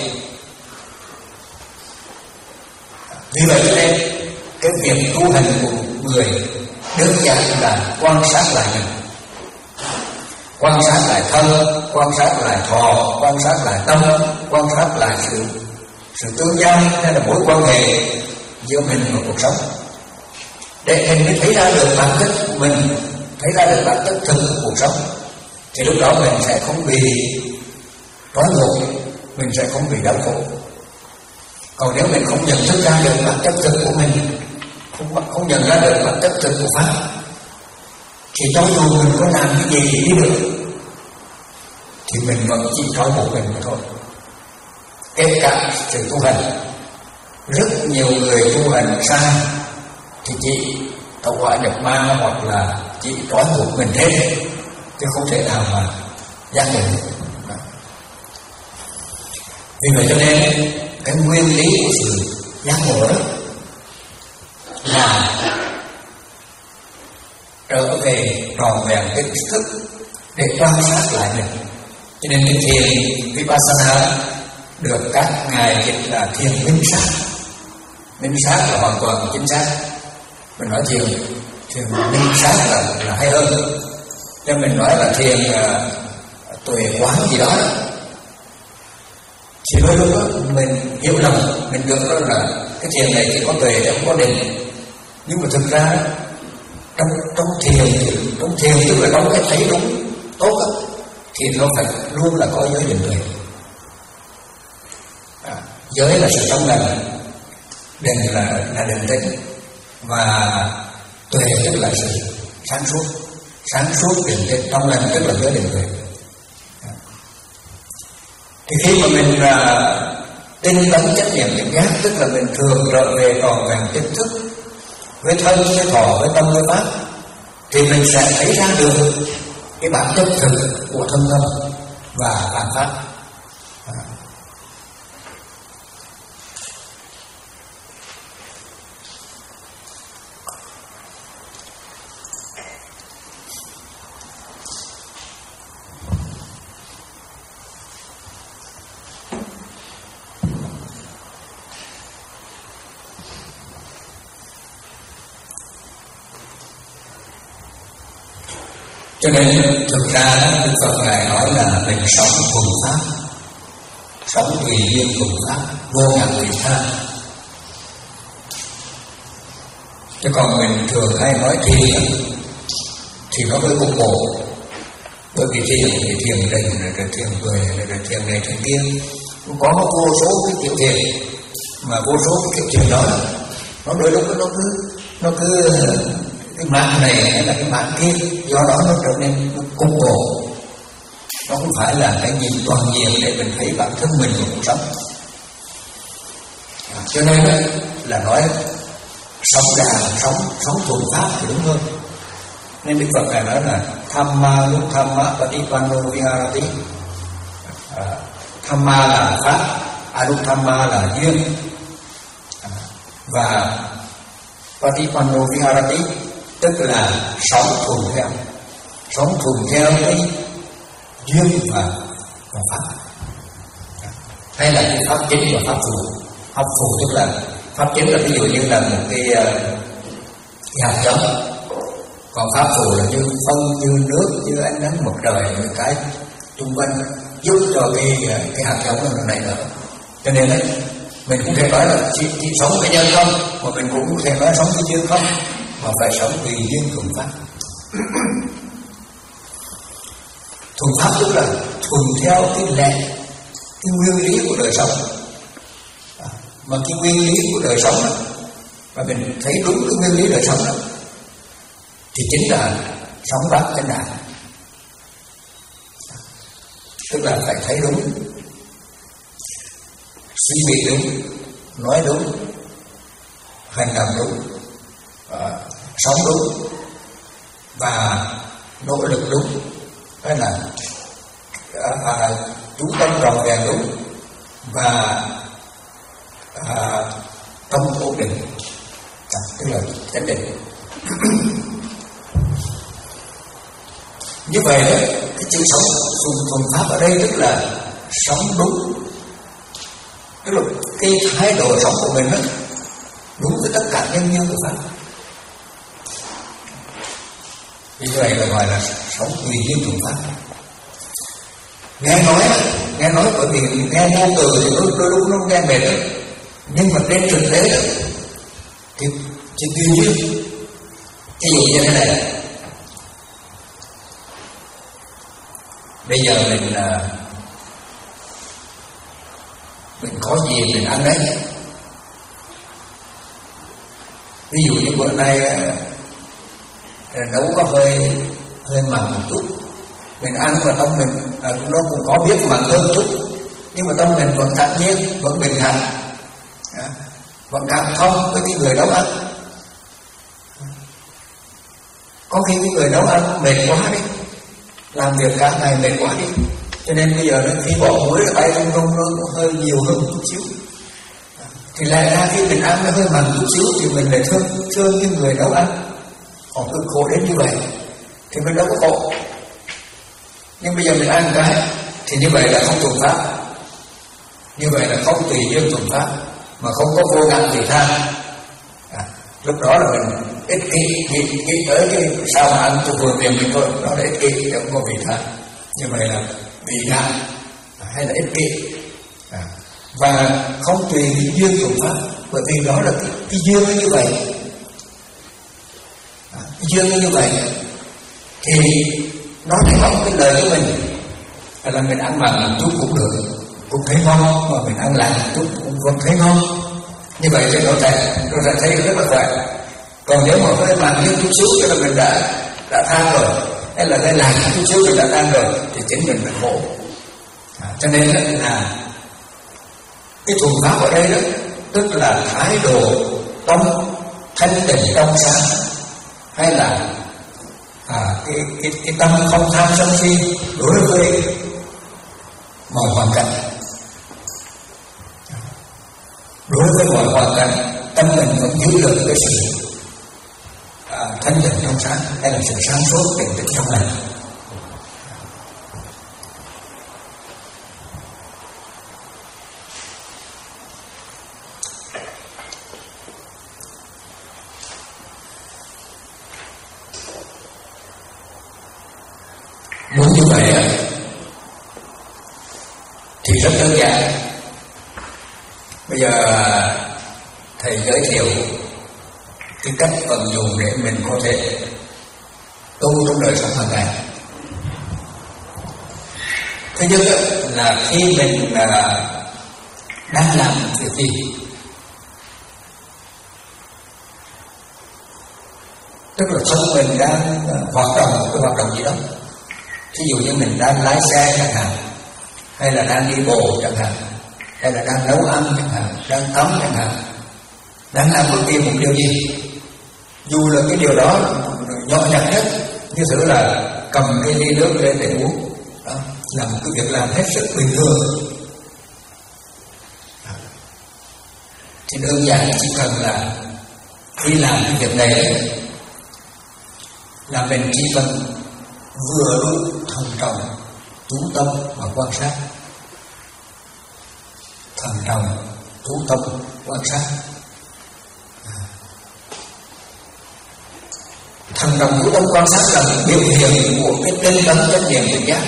Vì vậy cho nên cái việc tu hành của người đơn giản là quan sát lại mình, quan sát lại thân, quan sát lại thọ, quan sát lại tâm, quan sát lại sự sự tương giao hay là mối quan hệ giữa mình và cuộc sống, để mình mới thấy ra được bản chất của mình, thấy ra được bản chất thực của cuộc sống. Thì lúc đó mình sẽ không bị trói buộc, mình sẽ không bị đau khổ. Còn nếu mình không nhận thức ra được bản chất thực của mình, không không nhận ra được bản chất thực của pháp, thì cho dù mình có làm cái gì thì đi được, thì mình vẫn chỉ trói buộc mình mà thôi. Kể cả sự tu hành, rất nhiều người tu hành sai thì chỉ tẩu hỏa nhập ma hoặc là chỉ trói buộc mình thêm, chứ không thể nào mà giác ngộ. Vì vậy cho nên cái nguyên lý của sự giác ngộ đó là trở về tròn vẹn cái thức để quan sát lại mình. Cho nên cái thiền Vipassana được các ngài dịch là thiền minh sát. Minh sát là hoàn toàn chính xác. Mình nói thiền thiền minh sát là, là hay hơn. Nên mình nói là thiền uh, tuệ quán gì đó. Thì đôi lúc đó, mình hiểu lầm, mình tưởng đó là cái thiền này chỉ có tuệ, không có định. Nhưng mà thực ra trong trong thiền, trong thiền tức là trong cái thấy đúng tốt đó, thì nó phải luôn là có giới định tuệ. À, giới là sự trong lành, định là là định tĩnh, và tuệ tức là sự sáng suốt. Sáng suốt định tĩnh trong lành tức là giới định tuệ. Thì khi mà mình uh, tinh tấn trách nhiệm tỉnh giác, tức là mình thường trở về trọn vẹn tỉnh thức với thân, với thọ, với tâm, với pháp, thì mình sẽ thấy ra được cái bản chất thực của thân tâm và bản pháp. À. Cho nên thực ra Đức Phật Ngài nói là mình sống thuần pháp, sống tùy duyên thuần pháp, vô ngã tùy tha. Chứ còn mình thường hay nói thiền thì nó hơi cục bộ. Bởi vì thiền thì thiền định, rồi thiền tuệ, rồi thiền này thiền kia, có vô số cái kiểu thiền, mà vô số cái kiểu thiền đó nó đôi lúc nó cứ nó cứ cái mạng này hay là cái mạng kia, do đó nó trở nên nó cục bộ. Nó không phải là cái nhìn toàn diện để mình thấy bản thân mình của cuộc sống. À, cho nên là nói sống đà, sống sống thuần pháp thì đúng hơn. Nên Đức Phật Ngài nói là Thamma lúc Thamma Patipanno Viharati. à, Thamma là pháp, Anuthamma là duyên, à, và Patipanno Viharati tức là sống thuần theo, sống thuần theo cái duyên và, và pháp, hay là cái pháp chính và pháp phụ. Pháp phụ tức là pháp chính là ví dụ như là một cái, cái hạt giống, còn pháp phụ là như phân, như nước, như ánh nắng mặt trời, những cái xung quanh giúp cho cái cái hạt giống này nữa. Cho nên đấy, mình cũng thể nói là chỉ, chỉ sống với nhân không, mà mình cũng thể nói sống với duyên không, mà phải sống tùy duyên thuần pháp. Thuần pháp tức là thuần theo cái lẽ, cái nguyên lý của đời sống. À, mà cái nguyên lý của đời sống đó, và mình thấy đúng cái nguyên lý đời sống đó, thì chính là sống bát chánh đạo. Tức là phải thấy đúng, suy nghĩ đúng, nói đúng, hành động đúng, à, sống đúng và nỗ lực đúng, hay là à, à, chú tâm trọn vẹn đúng, và à, tâm ổn định, à, tức là chánh định. Như vậy đó, cái chữ sống thuần pháp ở đây tức là sống đúng, tức là cái thái độ sống của mình đó, đúng với tất cả nhân duyên của pháp. Như vậy là gọi là sống tùy duyên thuần pháp. Nghe nói, nghe nói bởi vì nghe ngôn từ thì đôi, đôi lúc nó nghe mệt đấy. Nhưng mà trên thực tế đó, thì, thì tùy duyên. Ví dụ như thế này, bây giờ mình mình có gì mình ăn đấy. Ví dụ như bữa nay nấu có hơi hơi mặn một chút, mình ăn mà tâm mình à, nó cũng có biết mặn hơn chút, nhưng mà tâm mình vẫn thản nhiên, vẫn bình thản, à, vẫn cảm thông với cái người nấu ăn. Có khi cái người nấu ăn mệt quá đi, làm việc cả ngày mệt quá đi, cho nên bây giờ nó khi bỏ muối tay trong rung nó hơi nhiều hơn một chút xíu, thì lại ra khi mình ăn nó hơi mặn chút xíu thì mình lại thương thương cái người nấu ăn. Họ cực khổ đến như vậy thì mình đâu có khổ. Nhưng bây giờ mình ăn cái thì như vậy là không thuần pháp, như vậy là không tùy duyên thuần pháp, mà không có vô ngã tùy tha. À, lúc đó là mình ích kỷ, nghĩ, nghĩ tới cái sao mà ăn cho vừa miệng mình thôi, đó là ích kỷ, không có vị tha. Như vậy là vị ngã hay là ích kỷ. à, và không tùy cái duyên thuận pháp, bởi vì đó là cái, cái duyên nó như vậy. À, cái duyên nó như vậy thì nó thấy bóng cái lời của mình là mình ăn mặn một chút cũng được, cũng thấy ngon, mà mình ăn lại một chút cũng vẫn thấy ngon. Như vậy thì nó sẽ nó sẽ thấy rất là khỏe. Còn nếu mà cái mặn như chút xíu cho là mình đã đã than rồi, hay là cái làm chút xíu mình đã than rồi, thì chính mình phải khổ. À, cho nên là cái thuần pháp ở đây đó, tức là thái độ tâm thanh tịnh trong sáng, hay là à, cái, cái, cái tâm không tham sân si đối với mọi hoàn cảnh. Đối với mọi hoàn cảnh, tâm mình vẫn giữ được cái sự à, thanh tịnh trong sáng, hay là sự sáng suốt định tĩnh trong lành. Muốn như vậy thì rất đơn giản. Bây giờ thầy giới thiệu cái cách vận dụng để mình có thể tu trong đời sống hàng ngày. Thứ nhất là khi mình đang làm việc gì, tức là thân mình đang hoạt động một cái hoạt động gì đó. Ví dụ như mình đang lái xe chẳng hạn, hay là đang đi bộ chẳng hạn, hay là đang nấu ăn chẳng hạn, đang tắm chẳng hạn, đang làm bất kỳ một điều gì, dù là cái điều đó nhỏ nhặt nhất, như thử là cầm cái ly nước lên để uống, đó là một cái việc làm hết sức bình thường. Thì đơn giản chỉ cần là khi làm cái việc này là mình chỉ cần vừa đủ thận trọng, chú tâm và quan sát. Thận trọng, chú tâm, quan sát. Thận trọng, chú tâm, quan sát là biểu hiện của cái tinh tấn chánh niệm tỉnh giác.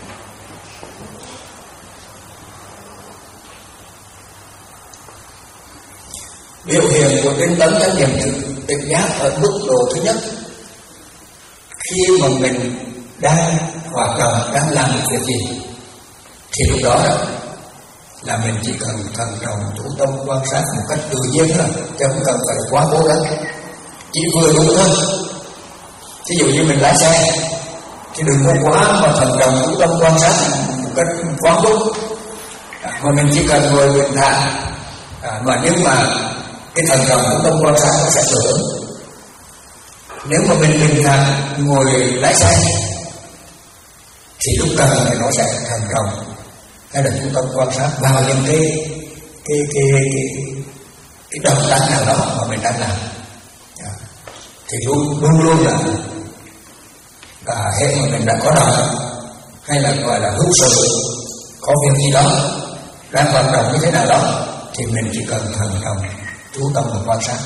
Biểu hiện của tinh tấn chánh niệm tỉnh giác ở mức độ thứ nhất, khi mà mình đang hoạt động, đang làm một việc gì, thì lúc đó là mình chỉ cần thận trọng, chú tâm, quan sát một cách tự nhiên thôi, chứ không cần phải quá cố gắng, chỉ vừa đủ thôi. Ví dụ như mình lái xe thì đừng có quá mà thận trọng, chú tâm, quan sát một cách quá mức, mà mình chỉ cần ngồi bình thản, à, mà nhưng mà cái thận trọng, chú tâm, quan sát nó sẽ trở ứng. Nếu mà mình bình thản ngồi lái xe thì lúc cần thì nó sẽ thận trọng, hay là chú tâm quan sát vào những cái cái cái cái, cái động tác nào đó mà mình đang làm, thì luôn luôn luôn là cả hệ mà mình đã có động, hay là gọi là hữu sự, có việc gì đó đang hoạt động như thế nào đó, thì mình chỉ cần thận trọng, chú tâm và quan sát.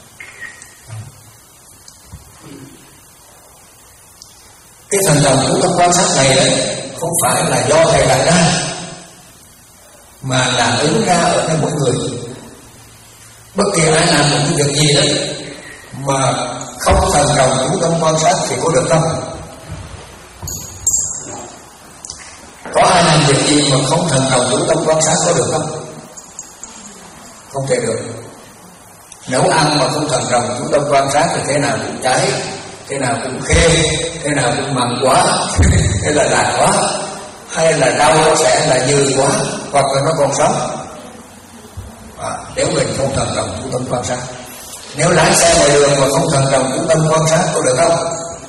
Cái thần trọng chú tâm quan sát này đấy không phải là do thầy đặt ra, mà là ứng ra ở nơi mỗi người. Bất kỳ ai làm một cái việc gì đấy mà không thần trọng chú tâm quan sát thì có được không? Có ai làm việc gì mà không thần trọng chú tâm quan sát có được không? Không thể được. Nấu ăn mà không thần trọng chú tâm quan sát thì thế nào cũng cháy, thế nào cũng khê, thế nào cũng mặn quá, hay là lạc quá, hay là rau nó sẽ là dư quá, hoặc là nó còn sống. À, nếu mình không thần trọng chú tâm quan sát, nếu lái xe ngoài đường mà không thần trọng chú tâm quan sát có được không?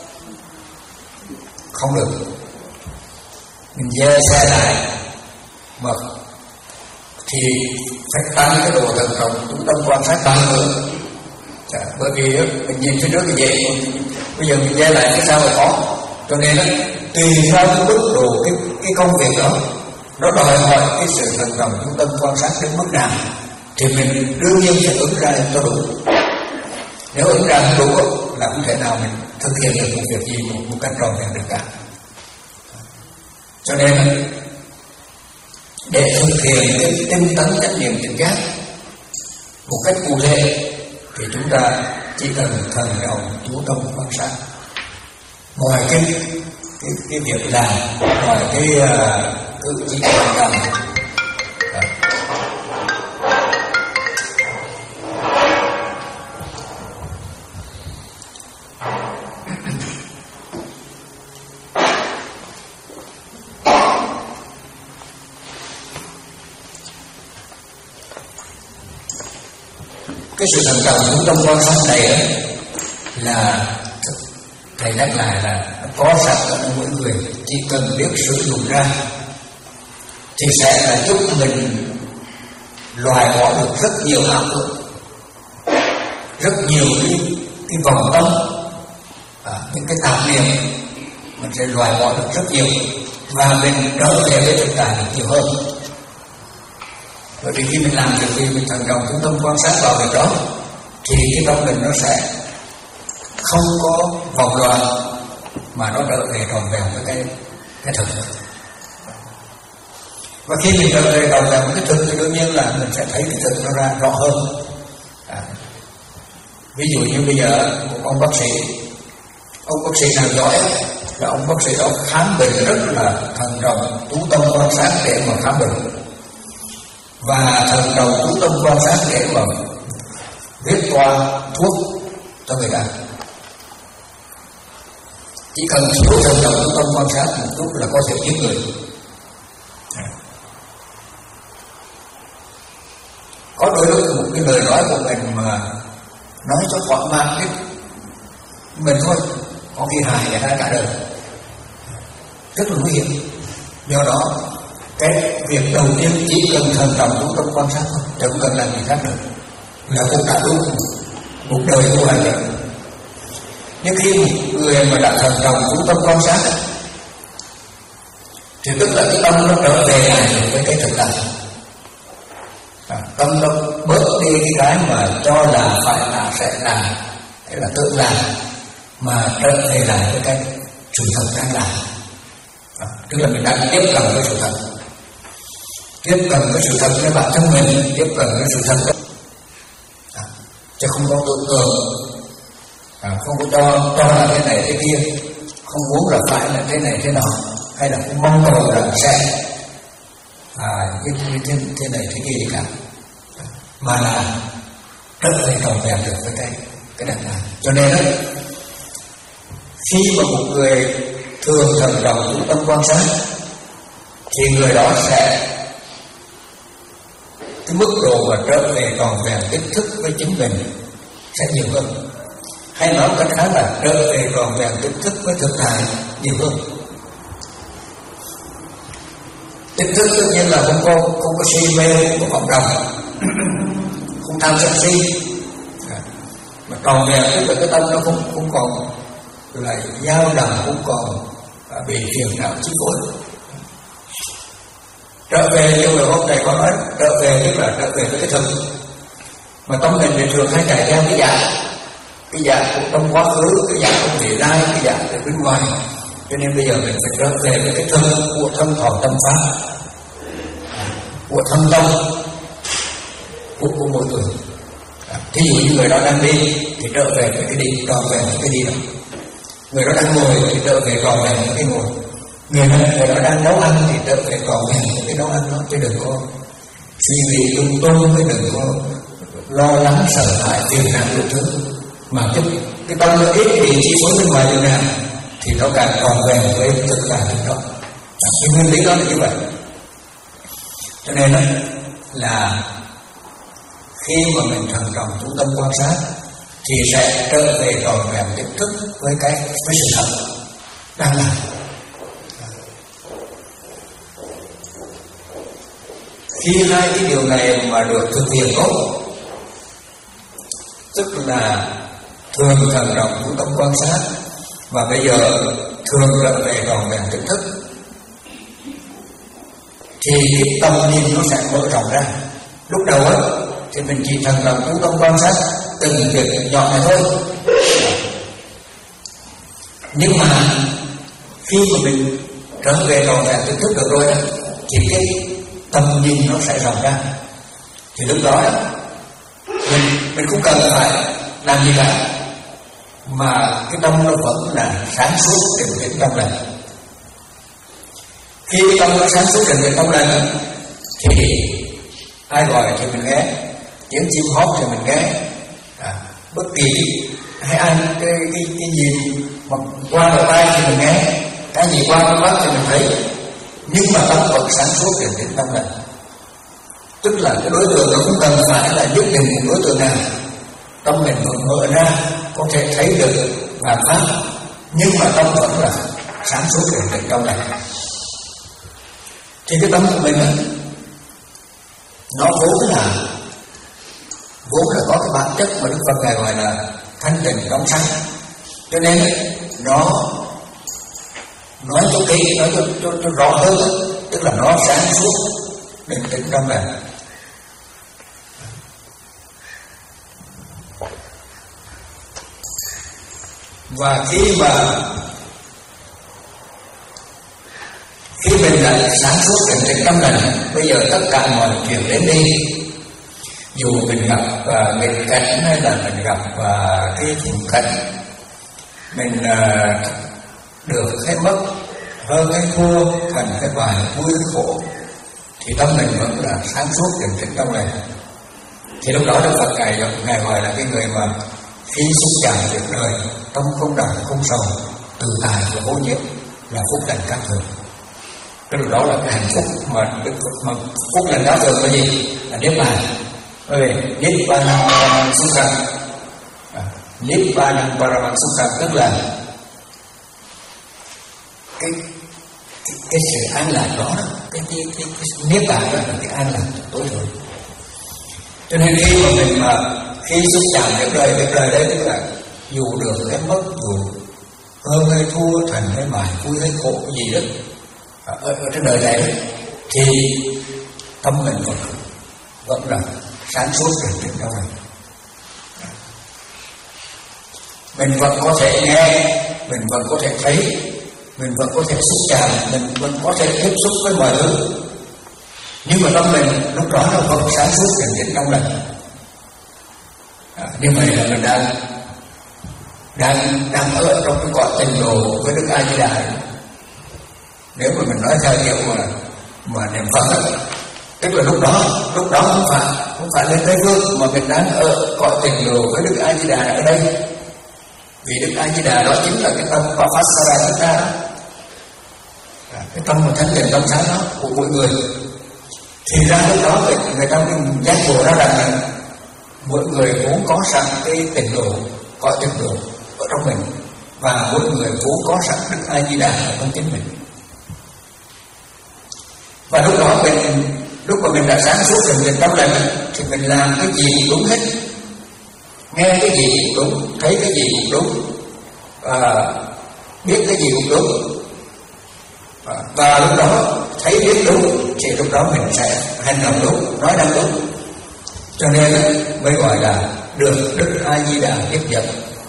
Không được. Mình dê xe lại mà thì phải tăng cái độ thần trọng chú tâm quan sát tăng nữa. Dạ, bởi vì mình nhìn phía trước như vậy, bây giờ mình dê lại cái sao mà có. Cho nên tùy theo cái mức độ cái, cái công việc đó, nó đòi hỏi cái sự thần trọng chú tâm quan sát đến mức nào, thì mình đương nhiên sẽ ứng ra cho đủ. Nếu ứng ra không đủ là không thể nào mình thực hiện được một việc gì một, một cách trọn vẹn được cả. Cho nên để thực hiện cái tinh tấn chánh niệm tỉnh giác một cách cụ thể, thì chúng ta chỉ cần thần trọng chú tâm quan sát mọi cái cái, cái việc làm, mọi cái uh, cử chỉ hành động. Cái sự thần trọng chú tâm quan sát này đó, là thầy nhắc lại là có sẵn ở mỗi người, chỉ cần biết sử dụng ra thì sẽ là giúp mình loại bỏ được rất nhiều ảo tưởng, rất nhiều cái, cái vòng tâm, à, những cái tạp niệm mình sẽ loại bỏ được rất nhiều, và mình trở về với thực tại được nhiều hơn. Bởi vì khi mình làm việc gì mình thần trọng chú tâm quan sát vào việc đó, thì cái tâm mình nó sẽ không có vòng loạn, mà nó trở về tròn vẹn với cái cái thực. Và khi mình trở về tròn vẹn với cái thực thì đương nhiên là mình sẽ thấy cái thực nó ra rõ hơn. À, ví dụ như bây giờ một ông bác sĩ, ông bác sĩ nào giỏi là ông bác sĩ đó khám bệnh rất là thần trọng chú tâm quan sát để mà khám bệnh, và thần trọng chú tâm quan sát để mà viết toa thuốc cho người ta. Chỉ cần thiếu thần trọng chú tâm quan sát một chút là có thể giết người. Có đôi lúc một cái lời nói của mình mà nói cho thỏa mãn cái mình thôi, có khi hại người ta cả đời, rất là nguy hiểm. Do đó cái việc đầu tiên chỉ cần thần trọng chú tâm quan sát thôi, chẳng cần làm gì khác nữa, là cũng đã đủ một đời tu hành rồi. Nhưng khi một người mà đã thần trọng chú tâm quan sát thì tức là cái tâm nó trở về lại với cái thực tại, à, tâm nó bớt đi cái cái mà cho là phải là sẽ là hay là tự làm, mà trở về lại với cái sự thật đang làm. À, tức là mình đang tiếp cận với sự thật, tiếp cận với sự thật với bản thân mình, tiếp cận với sự thật đó. À, chứ không có tưởng tượng, à, không có cho cho là thế này thế kia, không muốn là phải là thế này thế nọ, hay là cũng mong cầu là sẽ à, cái, cái, thế, thế này thế kia gì cả, mà là rất là tròn vẹn được với cái cái đặc này. Cho nên đó, khi mà một người thường thần trọng chú tâm quan sát thì người đó sẽ cái mức độ mà trở về tròn vẹn ý thức với chính mình sẽ nhiều hơn, hay nói cách khác là trở về tròn vẹn ý thức với thực tại nhiều hơn. Ý thức tất nhiên là không có không có si mê, không có vọng động, không tham sân si, mà tròn vẹn tức là cái tâm nó không không còn là dao động, không còn bị phiền não chi phối. Trở về như người hôm nay có nói, trở về tức là trở về với cái thực, mà tâm mình bình thường hay chạy theo cái dạng, cái dạng của trong quá khứ, cái dạng của vị lai, cái dạng của bên ngoài. Cho nên bây giờ mình phải trở về với cái thân của thân thọ tâm pháp, của thân tâm của, của mỗi người. Thí dụ như người đó đang đi thì trở về với cái đi, tròn về với cái đi đó. Người đó đang ngồi thì trở về tròn về với cái ngồi. Người đó, người đó đang nấu ăn thì trở về tròn về với cái nấu ăn đó, chứ đừng có suy nghĩ lung tung, với đừng có lo lắng sợ hãi phiền não đủ thứ, mà cái cái tâm nó ít bị chi phối bên ngoài điều nào thì nó càng tròn về với thực tại thực đó. Cái nguyên lý đó là như vậy. Cho nên đó là khi mà mình thần trọng chú tâm quan sát thì sẽ trở về tròn vẹn nhận thức với cái với sự thật đang làm. Khi hai cái điều này mà được thực hiện tốt, tức là thường thần trọng chú tâm quan sát và bây giờ thường trở về tròn vẹn nhận thức, thì cái tâm nhìn nó sẽ mở rộng ra. Lúc đầu á thì mình chỉ thần trọng chú tâm quan sát từng việc nhỏ này thôi, nhưng mà khi mà mình trở về tròn vẹn nhận thức được rồi thì cái tầm nhìn nó sẽ rộng ra. Thì lúc đó mình mình cũng cần phải làm gì cả, mà cái tâm nó vẫn là sáng suốt định tĩnh trong lành. Khi cái tâm nó sáng suốt định tĩnh trong lành thì ai gọi thì mình nghe, tiếng chim hót thì mình nghe, à, bất kỳ hay ai cái cái cái gì mà qua lỗ tai thì mình nghe, cái gì qua con mắt thì mình thấy, nhưng mà tâm vẫn sáng suốt định tĩnh trong lành. Tức là cái đối tượng nó cũng cần phải là nhất định một đối tượng nào, tâm mình vẫn mở ra, có thể thấy được và pháp, nhưng mà tâm vẫn là sáng suốt định tĩnh trong lành. Thì cái tâm của mình đó, nó vốn là vốn là có cái bản chất mà Đức Phật ngài gọi là thanh tịnh trong sáng, cho nên nó nói cho kỹ, nói cho, cho, cho rõ hơn, tức là nó sáng suốt định tĩnh trong lành. Và khi mà khi mình đã sáng suốt định tĩnh trong lành, bây giờ tất cả mọi chuyện đến đi, dù mình gặp uh, nghịch cảnh hay là mình gặp uh, cái thuận cảnh, mình uh, được hay mất, hơn hay thua, thành hay bại, vui hay khổ, thì tâm mình vẫn là sáng suốt định tĩnh trong lành. Thì lúc đó Đức Phật ngài ngài gọi là cái người mà khi xúc chạm việc đời, tâm không đẳng không sầu, tự tại và vô nhiễm, là phúc lành các thường. Cái lúc đó là cái hạnh phúc mà Đức Phật, mà phúc lành các thường là gì? Là niết bàn. Ơi, niết bàn paraman sukha, niết bàn paraman sukha tức là cái cái, cái sự an lạc đó, cái cái cái, cái niết bàn đó là cái an lạc tối thượng. Cho nên khi mà mình mà khi xúc chạm việc đời, việc đời đấy tức là dù được hay mất, dù hơn hay thua, thành hay bại, vui hay khổ gì đó ở, ở trên đời này, thì tâm mình vẫn vẫn là sáng suốt định tĩnh trong lành. Mình vẫn có thể nghe, mình vẫn có thể thấy, mình vẫn có thể xúc chạm, mình vẫn có thể tiếp xúc với mọi thứ, nhưng mà tâm mình lúc đó là vẫn sáng suốt định tĩnh trong lành. À, như vậy là mình đang đang đang ở trong cái quả tình độ với Đức A Di Đà. Nếu mà mình nói theo kiểu mà mà niệm Phật đó, tức là lúc đó lúc đó không phải không phải lên Tây Phương, mà mình đang ở cõi tình độ với Đức A Di Đà ở đây. Vì Đức A Di Đà đó chính là cái tâm Vipassana chúng ta đó, à, cái tâm mà thanh tịnh trong sáng đó của mỗi người. Thì ra lúc đó người, người ta mình giác ngộ ra rằng là mỗi người vốn có sẵn cái tình độ, cõi tình độ ở trong mình, và mỗi người vốn có sẵn Đức A Di Đà ở trong chính mình. Và lúc đó mình lúc mà mình đã sáng suốt định tĩnh trong lành thì mình làm cái gì cũng đúng hết, nghe cái gì cũng đúng, thấy cái gì cũng đúng, à, biết cái gì cũng đúng, à, và lúc đó thấy biết đúng thì lúc đó mình sẽ hành động đúng, nói năng đúng. Cho nên mới gọi là được Đức A Di Đà tiếp dẫn.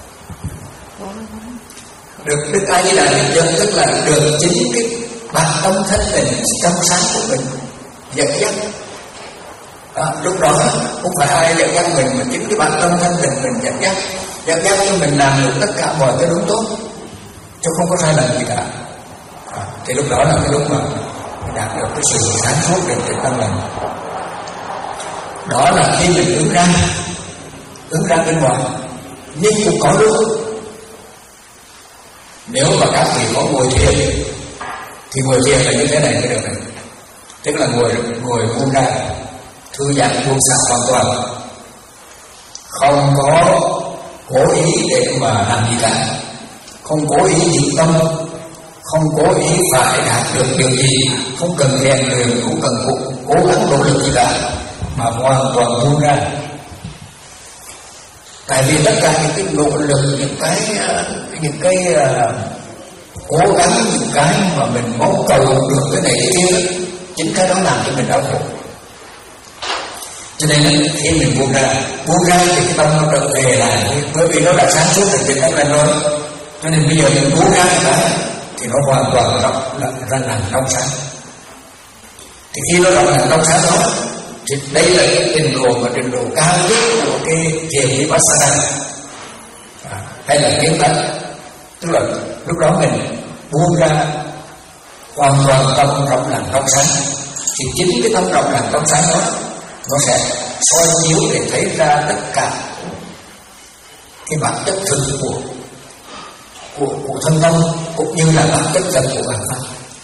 Được Đức A Di Đà tiếp dẫn tức là được chính cái bản tâm thanh tịnh trong sáng của mình dẫn dắt. À, lúc đó không phải ai dẫn dắt mình, mà chính cái bản tâm thanh tịnh mình dẫn dắt, dẫn dắt cho mình làm được tất cả mọi cái đúng tốt, chứ không có sai lầm gì cả. À, thì lúc đó là cái lúc mà đạt được cái sự sáng suốt định tĩnh trong lành. Đó là khi mình ứng ra, ứng ra bên ngoài. Nhưng cũng có lúc nếu mà các vị có ngồi thiền, thì ngồi thiền là như thế này mới được này. Tức là ngồi ngồi buông ra, thư giãn buông xả hoàn toàn, không có cố ý để mà làm gì cả, không cố ý giữ tâm, không cố ý phải đạt được điều gì, không cần rèn luyện, cũng cần cố, cố gắng nỗ lực gì cả, mà hoàn toàn buông ra. Tại vì tất cả những cái nỗ lực, những cái những cái uh, cố gắng, những cái mà mình mong cầu được cái này cái kia, chính cái đó làm cho mình đau khổ. Cho nên khi mình buông ra, buông ra thì cái tâm nó trở về lại, bởi vì nó đã sáng suốt được cái tâm này rồi. Cho nên bây giờ mình buông ra cái thì nó hoàn toàn ra, ra làm trong sáng. Thì khi nó rộng lặng trong sáng đó thì đây là cái trình độ và trình độ cao nhất của cái thiền Vipassana, à, hay là kiến tánh. Tức là lúc đó mình buông ra hoàn toàn tâm rộng lặng trong sáng, thì chính cái tâm rộng lặng trong sáng đó nó sẽ soi chiếu để thấy ra tất cả cái bản chất thực của của của thân tâm, cũng như là bản chất thật của bản thân.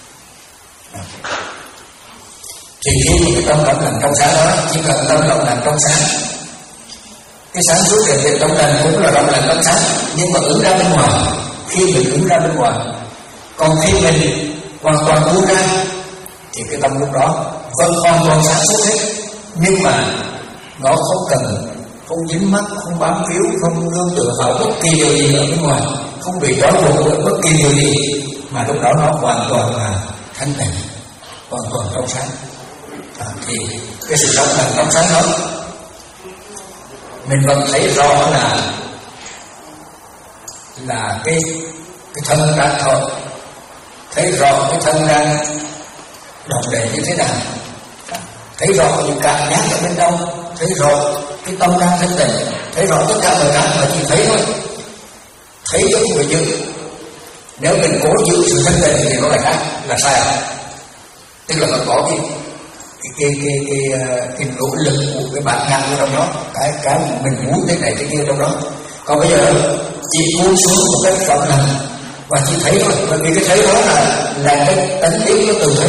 Thì khi cái tâm rộng lặng trong sáng đó, chỉ cần tâm rộng lặng trong sáng, cái sáng suốt hiện hiện trong lành cũng là rộng lặng trong sáng, nhưng mà ứng ra bên ngoài. Khi mình ứng ra bên ngoài, còn khi mình hoàn toàn buông ra thì cái tâm lúc đó vẫn hoàn toàn sáng suốt hết, nhưng mà nó không cần, không dính mắc, không bám víu, không nương tựa vào bất kỳ điều gì ở bên ngoài, không bị trói buộc bởi bất kỳ điều gì, mà lúc đó nó hoàn toàn là thanh tịnh, hoàn toàn trong sáng. À, thì cái sự trong lành trong sáng đó mình vẫn thấy rõ là là cái cái thân đang thọ, thấy rõ cái thân đang động đậy như thế nào, thấy rõ những cảm giác ở bên trong, thấy rõ cái tâm đang thanh tịnh, thấy rõ tất cả mọi cái mà chỉ thấy thôi, thấy chứ không phải giữ. Nếu mình cố giữ sự thanh tịnh thì nó lại khác, là sai à? Tức là nó có cái cái cái cái cái, cái nỗ lực của cái bản năng ở trong đó, cái cái mình muốn thế này thế kia trong đó. Còn bây giờ chỉ buông xuống một cách rộng lặng và chỉ thấy thôi, bởi vì cái thấy đó là là cái tánh biết nó tự thấy,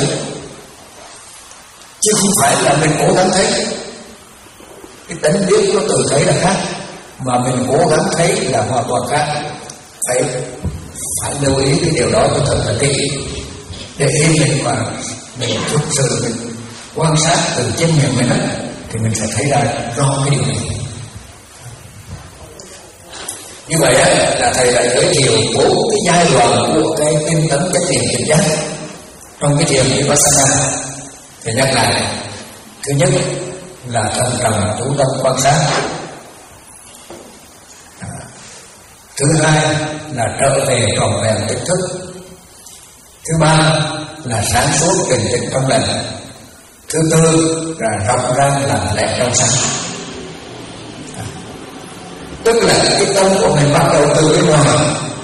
chứ không phải là mình cố gắng thấy. Cái tánh biết nó tự thấy là khác, mà mình cố gắng thấy là hoàn toàn khác. Phải phải lưu ý cái điều đó cho thật là kỹ, để khi mình mà mình thực sự mình quan sát từ chân miệng mình đó, thì mình sẽ thấy ra rõ cái điều này. Như vậy đó, là thầy đã giới thiệu bốn cái giai đoạn của cái tinh tấn cái thiền tỉnh giác trong cái thiền Vipassana. Thầy nhắc lại, thứ nhất là thận trọng chú tâm quan sát, thứ hai là trở về trọn vẹn tỉnh thức, thứ ba là sáng suốt bình tĩnh trong lành, thứ tư là rộng rãi lặng lẽ trong sáng. Tức là cái tâm của mình bắt đầu từ bên ngoài,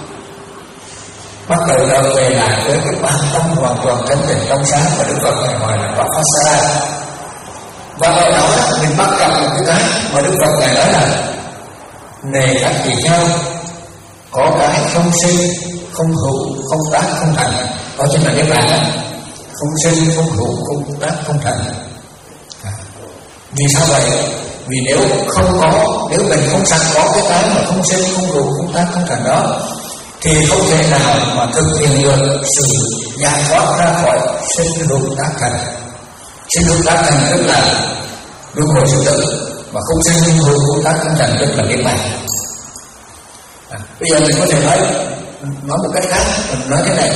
bắt đầu trở về lại với cái bản tâm hoàn toàn thanh tịnh trong sáng và Đức Phật này gọi là Vipassana. Và ở đó mình bắt gặp một cái cái mà Đức Phật này nói là này các tỳ kheo, có cái không sinh, không hữu, không tác, không thành. Đó chính là Niết Bàn đó. Không sinh, không hữu, không tác, không thành. À, vì sao vậy? Vì nếu không có, nếu mình không sẵn có cái cái mà không sinh, không hữu, không tác, không thành đó, thì không thể nào mà thực hiện được sự giải thoát ra khỏi sinh hữu tác thành. Sinh hữu tác thành tức là luân hồi sinh tử, mà không sinh không hữu không tác không thành tức là Niết Bàn. À, bây giờ mình có thể nói nói một cách khác, mình nói thế này: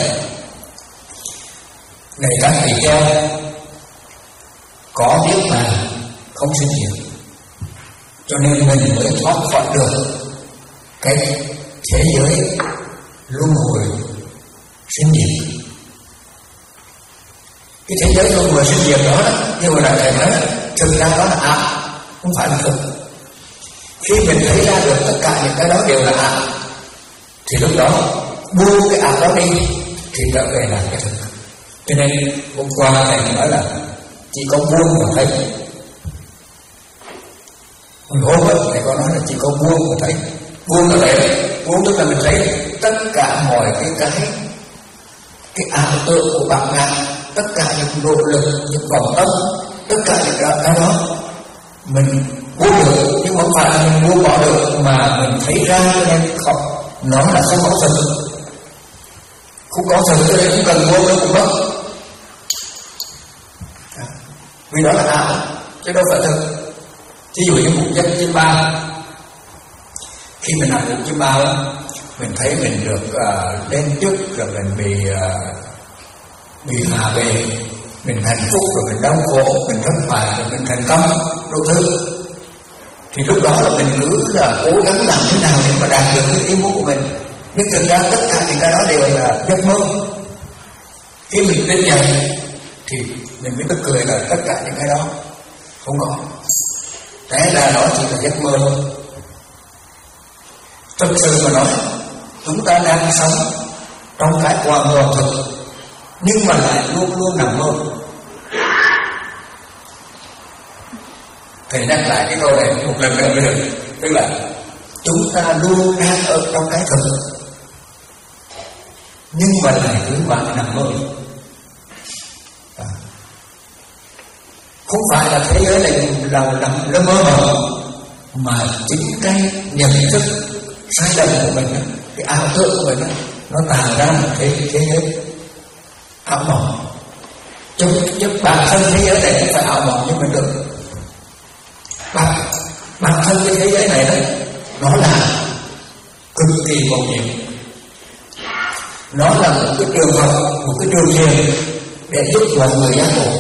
này các tỳ kheo, có biết mà không sinh diệt, cho nên mình mới thoát khỏi được cái thế giới luân hồi sinh diệt. Cái thế giới luân hồi sinh diệt đó, như hồi nãy thầy nói, thực ra đó là ảo, không phải là thực. Khi mình thấy ra được tất cả những cái đó đều là ảo, thì lúc đó buông cái ảo đó đi thì trở về là cái thực. Cho nên hôm qua thầy nói là chỉ có buông mà thấy. Hồi hôm ấy, thầy có nói là chỉ có buông mà thấy. Buông là vậy, buông tức là mình thấy tất cả mọi cái cái cái ảo tượng của bản ngã, tất cả những nỗ lực, những vọng tâm, tất cả những cái đó mình buông được, nhưng không phải là mình buông bỏ được, mà mình thấy ra cho nên không, nó là không có thực. Không có thực cho nên không cần buông nó cũng mất, vì đó là ảo chứ đâu phải thực. Ví dụ như một giấc chiêm bao, khi mình nằm ngủ chiêm bao, mình thấy mình được uh, lên chức, rồi mình bị uh, bị hạ bệ, mình hạnh phúc, rồi mình đau khổ, mình thất bại, rồi mình thành công, đủ thứ. Thì lúc đó là mình cứ là cố gắng làm thế nào để mà đạt được cái ý muốn của mình, nhưng thực ra tất cả những cái đó đều là giấc mơ. Khi mình tỉnh dậy thì Mình mới tức cười là tất cả những cái đó không có. Thế là đó chỉ là giấc mơ thôi. Thực sự mà nói, chúng ta đang sống trong cái quả ngờ thực, nhưng mà lại luôn luôn nằm mơ. Thầy nhắc lại cái câu này một lần nữa mới được. Tức là chúng ta luôn đang ở trong cái thực, nhưng mà lại cứ mãi nằm mơ. À, không phải là thế giới này là nằm nó mơ hồ, mà chính cái nhận thức sai lầm của mình, cái ảo tưởng của mình, nó tạo ra một thế thế giới ảo mộng. Chứ, chứ bản thân thế giới này không phải ảo mộng như mình được. Bản, bản thân cái thế giới này đó, nó là cực kỳ màu nhiệm. Nó là một cái trường hợp, một cái điều kiện để giúp mọi người giác ngộ.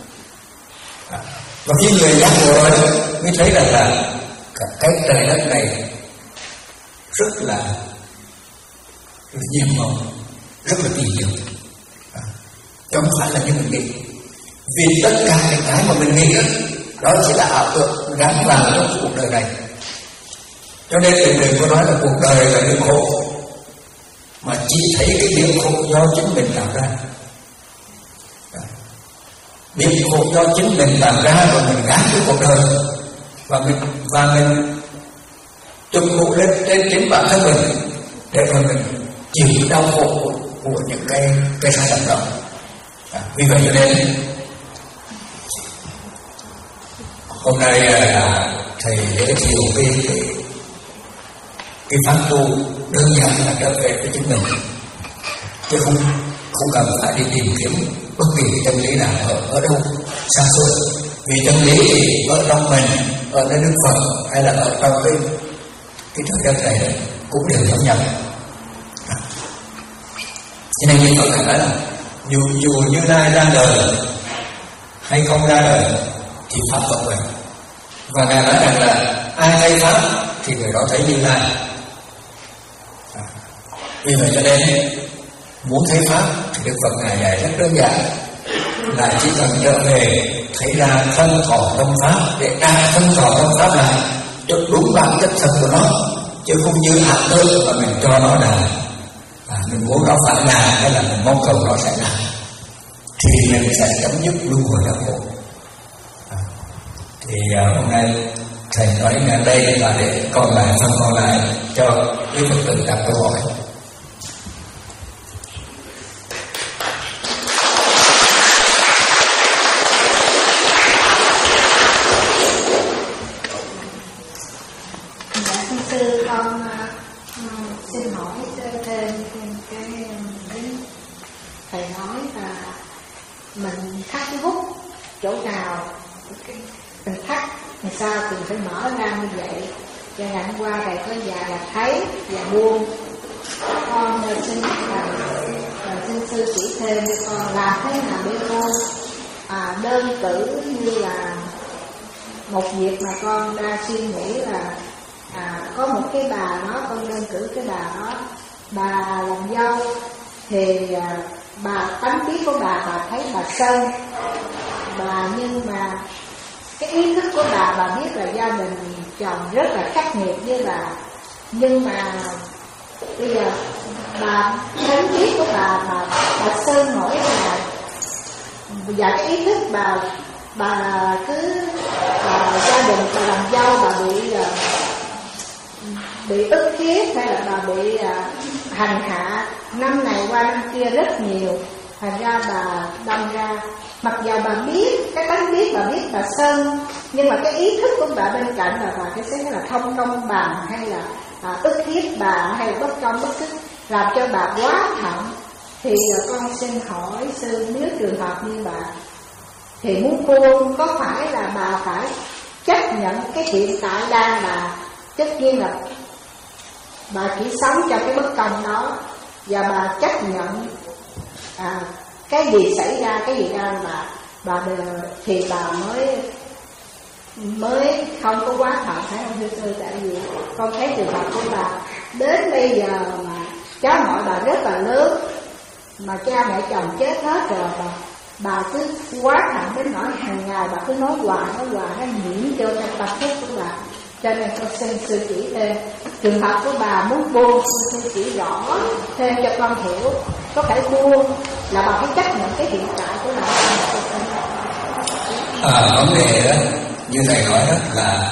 Và khi người giác ngộ rồi mới thấy rằng là cái trời đất này rất là nhiệm màu, rất là kỳ diệu, à, chứ không phải là như mình nghĩ. Vì tất cả những cái mà mình nghĩ đó, đó chỉ là ảo tưởng gắn vào trong cuộc đời này. Cho nên đừng đừng có nói là cuộc đời là điểm khổ, mà chỉ thấy cái điểm khổ do chính mình tạo ra. Điểm khổ do chính mình tạo ra và mình gắn với cuộc đời, và mình và mình chụp mũ lên trên chính bản thân mình để mà mình chịu đau khổ của, của những cái cái sai lầm đó. À, vì vậy cho nên hôm nay là thầy giới thiệu cái cái, cái pháp tu đơn giản là trở về với chính mình, chứ không không cần phải đi tìm kiếm bất kỳ chân lý nào ở ở đâu xa xôi. Vì chân lý thì ở trong mình, ở nơi Đức Phật hay là ở trong cái cái trời đất này cũng đều giống nhau. À, cho nên như Phật nói là dù dù Như Lai ra đời hay không ra đời thì pháp vẫn vậy. Và Ngài nói rằng là ai thấy pháp thì người đó thấy Như Lai. À, vì vậy cho nên muốn thấy pháp thì Đức Phật Ngài dạy rất đơn giản, là chỉ cần trở về thấy ra thân thọ tâm pháp, để đạt thân thọ tâm pháp lại cho đúng bản chất thật của nó, chứ không như ảo tưởng mà mình cho nó là à, mình muốn nó phải là hay là mình mong cầu nó sẽ là, thì mình sẽ chấm dứt luân hồi đau khổ. À, thì à, hôm nay thầy nói ngày đây là để còn lại phần còn lại cho quý Phật tử đặt câu hỏi. Mình thắt cái hút chỗ nào mình thắt thì sao thì phải mở ra như vậy. Cho ngày hôm qua thầy có dạy là thấy và buông. Con xin là xin sư chỉ thêm cho con làm thế nào để con à, đơn cử như là một việc mà con đang suy nghĩ là à, có một cái bà đó, con đơn cử cái bà đó, bà làm dâu thì à, bà tánh khí của bà, bà thấy bà sân bà, nhưng mà cái ý thức của bà, bà biết là gia đình chồng rất là khắc nghiệt với bà, nhưng mà bây giờ bà tánh khí của bà, bà, bà sơn nổi là và cái ý thức bà, bà cứ bà, gia đình bà làm dâu bà bị bị ức hiếp hay là bà bị uh, hành hạ năm này qua năm kia rất nhiều, thành ra bà đâm ra mặc dù bà biết cái tánh biết, bà biết bà sân, nhưng mà cái ý thức của bà bên cạnh là bà cái sẽ là không công bằng hay là uh, ức hiếp bà hay là bất công bất tức, làm cho bà quá thận. Thì uh, con xin hỏi sư, nếu trường hợp như bà thì muốn buông, có phải là bà phải chấp nhận cái hiện tại đang là, tất nhiên là bà chỉ sống trong cái bất công đó, và bà chấp nhận à, cái gì xảy ra, cái gì ra bà bà thì bà mới mới không có quá thận, phải không thưa sư? Tại vì con thấy trường hợp của bà đến bây giờ mà cháu nội bà rất là lớn, mà cha mẹ chồng chết hết rồi, bà bà cứ quá nặng đến nỗi hàng ngày bà cứ nói hoài nói hoài nó nhiễm cho trong tâm thức của bà. Cho nên con xin sư chỉ thêm trường hợp của bà muốn buông, sư chỉ rõ thêm cho con hiểu. Có thể buông là bà phải chấp nhận cái hiện tại của bà. À, vấn đề đó như thầy nói đó là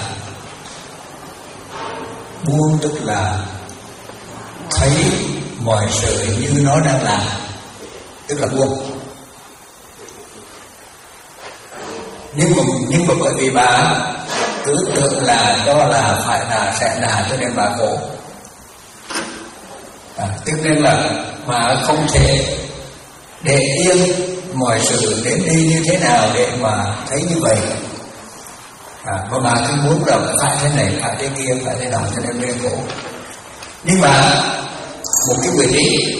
buông, tức là thấy mọi sự như nó đang làm, tức là buông. Nhưng mà, nhưng mà bởi vì bà cứ tưởng là do là phải là sẽ là cho nên bà khổ. À, tức nên là mà không thể để yên mọi sự đến đi như thế nào để mà thấy như vậy. À, mà bà cứ muốn là phải thế này, phải thế kia, phải thế nào cho nên nên khổ. Nhưng mà một cái người trí,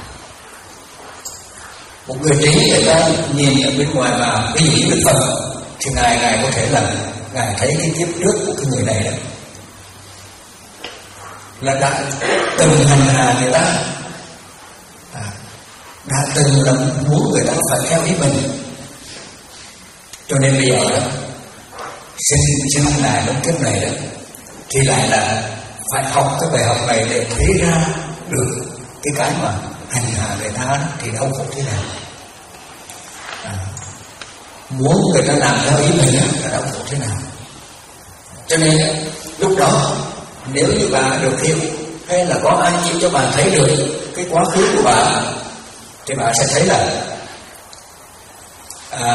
một người trí người ta nhìn ở bên ngoài vào cái gì Đức Phật thì ngài ngài có thể là ngài thấy cái kiếp trước của cái người này đó là đã từng hành hạ người ta, à, đã từng là muốn người ta phải theo ý mình, cho nên bây giờ đó xin xin ngài trong kiếp này đó thì lại là phải học cái bài học này để thấy ra được cái cái mà hành hạ người ta đó thì đau khổ thế nào. À, muốn người ta làm theo ý mình là đau khổ thế nào. Cho nên lúc đó nếu như bà được hiểu hay là có ai chỉ cho bà thấy được cái quá khứ của bà thì bà sẽ thấy là à,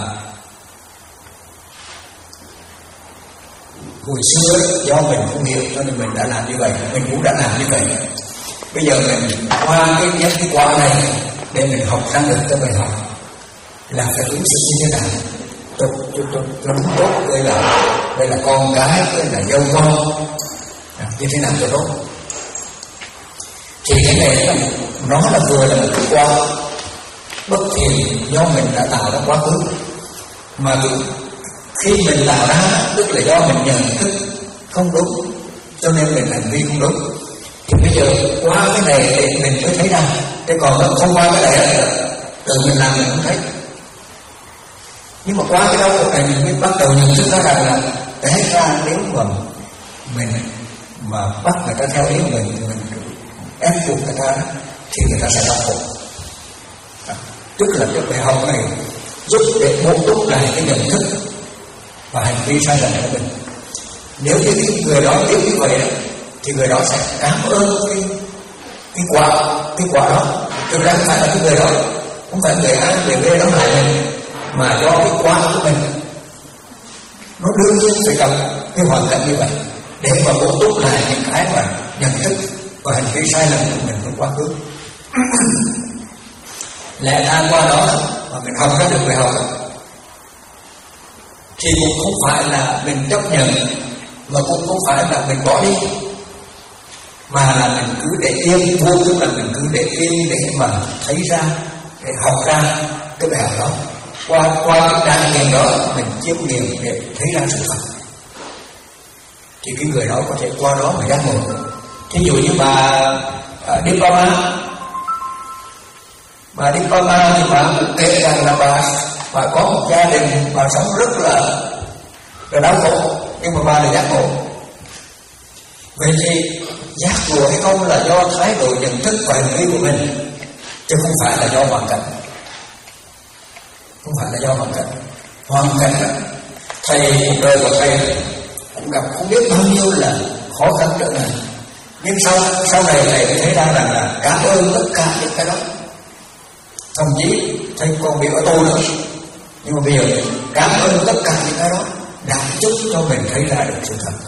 hồi xưa do mình không hiểu cho nên mình đã làm như vậy, mình cũng đã làm như vậy. Bây giờ mình qua cái những cái quả này để mình học ra được cái bài học là phải ứng xử như thế nào cho cho cho cho đúng tốt. Đây là đây là con cái, đây là dâu con, à, như thế nào cho tốt. Thì cái này là, nó là vừa là một cái quả bất thiện do mình đã tạo ra quá khứ, mà khi mình tạo ra tức là do mình nhận thức không đúng cho nên mình hành vi không đúng. Thì bây giờ qua cái này thì mình mới thấy ra, thế còn nó không qua cái này là tự mình làm mình không thấy. Nhưng mà qua cái đau khổ này mình mới bắt đầu nhận thức ra rằng là té ra nếu mà mình mà bắt người ta theo ý mình, mình ép buộc người ta thì người ta sẽ đau khổ. À, tức là cái bài học này giúp để bổ túc lại cái nhận thức và hành vi sai lầm của mình. Nếu như cái người đó biết như vậy thì người đó sẽ cảm ơn cái cái quả cái quả đó. Thực ra không phải là cái người đó, không phải người A người B đó hại mình, mà do cái quả của mình nó đương nhiên phải gặp cái hoàn cảnh như vậy để mà bổ túc lại những cái mà nhận thức và hành vi sai lầm của mình trong quá khứ. Lẽ ra qua đó mà mình học ra được bài học thì cũng không phải là mình chấp nhận, mà cũng không phải là mình bỏ đi, mà là mình cứ để yên, vô tức là mình cứ để yên để mà thấy ra, để học ra cái bài học đó. Qua qua cái trải nghiệm đó mình chiêm nghiệm để thấy ra sự thật, thì cái người đó có thể qua đó mà giác ngộ. Thí dụ như bà uh, Diploma, bà Diploma thì bà cũng kể rằng là bà bà có một gia đình, bà sống rất là là đau khổ, nhưng mà bà là giác ngộ. Vậy thì giác ngộ hay không là do thái độ nhận thức và hành vi của mình, chứ không phải là do hoàn cảnh. Không phải là do hoàn cảnh. Hoàn cảnh đó, thầy cuộc đời của thầy cũng gặp không biết bao nhiêu là khó khăn trở ngại, nhưng sau sau này thầy mới thấy ra rằng là cảm ơn tất cả những cái đó. Thậm chí thầy còn bị ở tù nữa, nhưng mà bây giờ cảm ơn tất cả những cái đó đã giúp cho mình thấy ra được sự thật.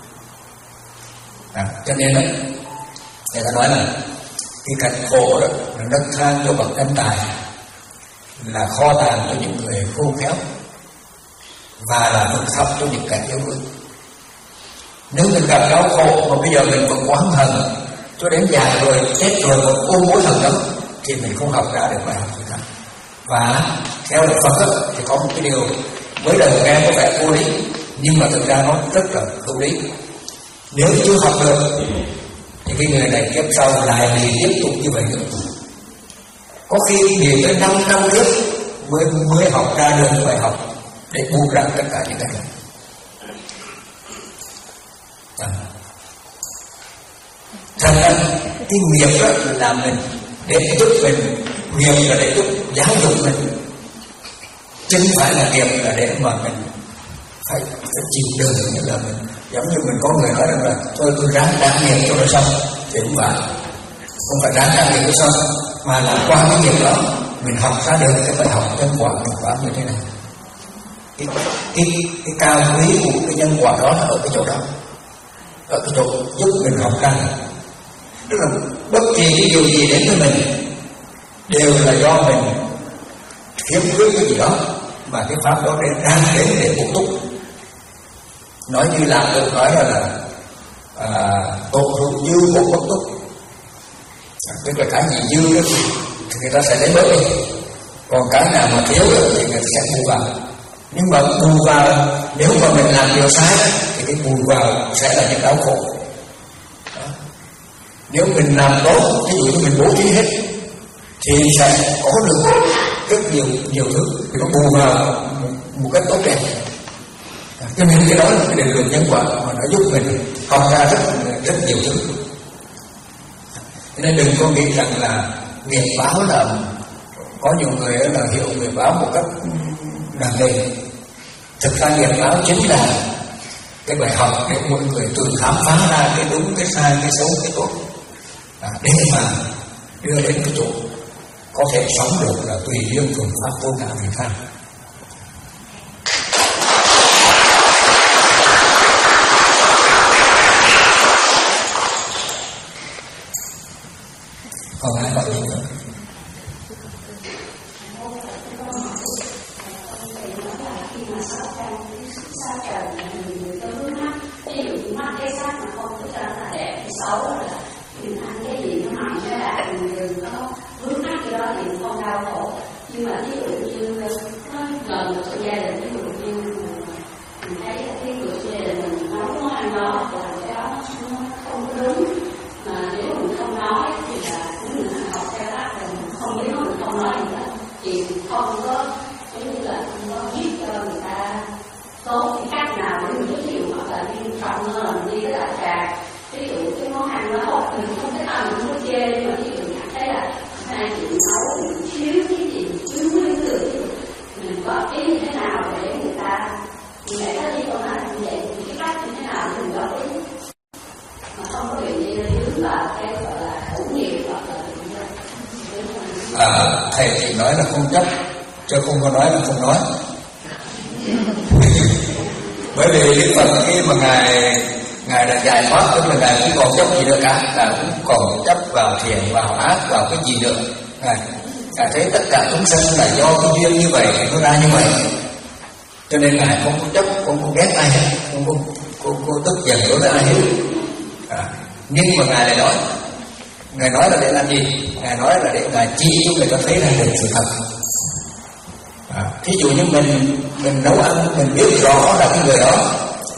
À, cho nên đó, người ta nói là cái cảnh khổ đó là nấc thang cho bậc anh tài, là kho tàng cho những người khôn khéo, và là vực thẳm cho những kẻ yếu đuối. Nếu mình gặp đau khổ mà bây giờ mình vẫn oán hận cho đến già rồi chết rồi vẫn ôm mối hận đó thì mình không học ra được bài học gì cả. Và theo đạo Phật đó, thì có một cái điều mới đầu nghe có vẻ vô lý, nhưng mà thực ra nó rất là vô lý. Nếu chưa học được thì cái người này kiếp sau lại thì tiếp tục như vậy nữa. Có khi điều tới năm năm tiếp mới mới học ra được bài học để buông ra tất cả những cái này. À. Thành ra cái nghiệp đó là mình để giúp mình, nghiệp là để giúp giáo dục mình, chứ không phải là nghiệp là để mà mình phải, phải chịu đựng. Như là mình giống như mình có người nói rằng là thôi tôi ráng đáng nghiệp cho nó xong, thì không phải, không phải ráng đáng nghiệp cho xong, mà là qua cái nghiệp đó mình học ra được cái bài học nhân quả nhân quả như thế này. Cái, cái, cái cao quý của cái nhân quả đó là ở cái chỗ đó, ở cái chỗ giúp mình học ra. Tức là bất kỳ cái điều gì đến với mình đều là do mình khiếm khuyết cái gì đó, mà cái pháp đó đến đang đến để bổ túc. Nói như làm tôi nói là, là à, tột rượu dư bổ bất túc. À, tức là cái gì dư đó thì người ta sẽ lấy bớt đi, còn cái nào mà thiếu đó thì người ta sẽ bù vào. Nhưng mà bù vào, nếu mà mình làm điều sai thì cái bù vào sẽ là những đau khổ. Đó. Nếu mình làm tốt, ví dụ như mình bố trí hết, thì sẽ có được rất nhiều nhiều thứ, thì nó bù vào một, một cách tốt đẹp. À, cho nên cái đó là cái định luật nhân quả mà nó giúp mình học ra rất rất nhiều thứ. Cho nên đừng có nghĩ rằng là nghiệp báo là, có nhiều người là hiểu nghiệp báo một cách nặng nề. Thực ra nghiệp báo chính là cái bài học để mọi người tự khám phá ra cái đúng, cái sai, cái xấu, cái tốt, à, để mà đưa đến cái chỗ có thể sống được là tùy duyên thuận pháp vô ngã vị tha. Còn ai bảo gì nữa? Nhưng mà ví dụ như nó gần một gia đình, ví dụ như mình thấy cái người gia đình mình nấu món ăn đó là cái đó nó không có đúng, mà nếu mình không nói thì là nếu mình học theo cách là mình không, nếu mình không nói gì hết thì mình không có giống như là không có giúp cho người ta tốt cái cách nào để mình giới thiệu, hoặc là đi trọng hơn là đi cái đại trà, ví dụ cái món ăn nó tốt mình không cái nào mình không có chê, nhưng mà ví dụ mình thấy là hai chị nấu mình xíu cái gì chứ mới được, mình góp ý như thế nào để người ta như vậy đó, chứ còn là như vậy thì cái cách như thế nào để mình góp ý mà không có bị như đứng vào cái gọi là khẩu nghiệp hoặc là à, thầy thì nói là không chấp, chứ không có nói là không nói. Bởi vì Đức Phật khi mà ngài ngài đã giải thoát, tức là ngài không còn chấp gì nữa cả, ngài cũng còn chấp vào thiện, vào ác, vào cái gì nữa. Ngài, ngài thấy tất cả chúng sinh là do cái duyên như vậy thì nó ra như vậy, cho nên ngài không có chấp, không có ghét ai hết, không có, không có tức giận đối với ai hết. À, nhưng mà ngài lại nói, ngài nói là để làm gì? Ngài nói là để ngài chỉ cho người ta thấy là được sự thật. À, thí dụ như mình mình nấu ăn, mình biết rõ là cái người đó,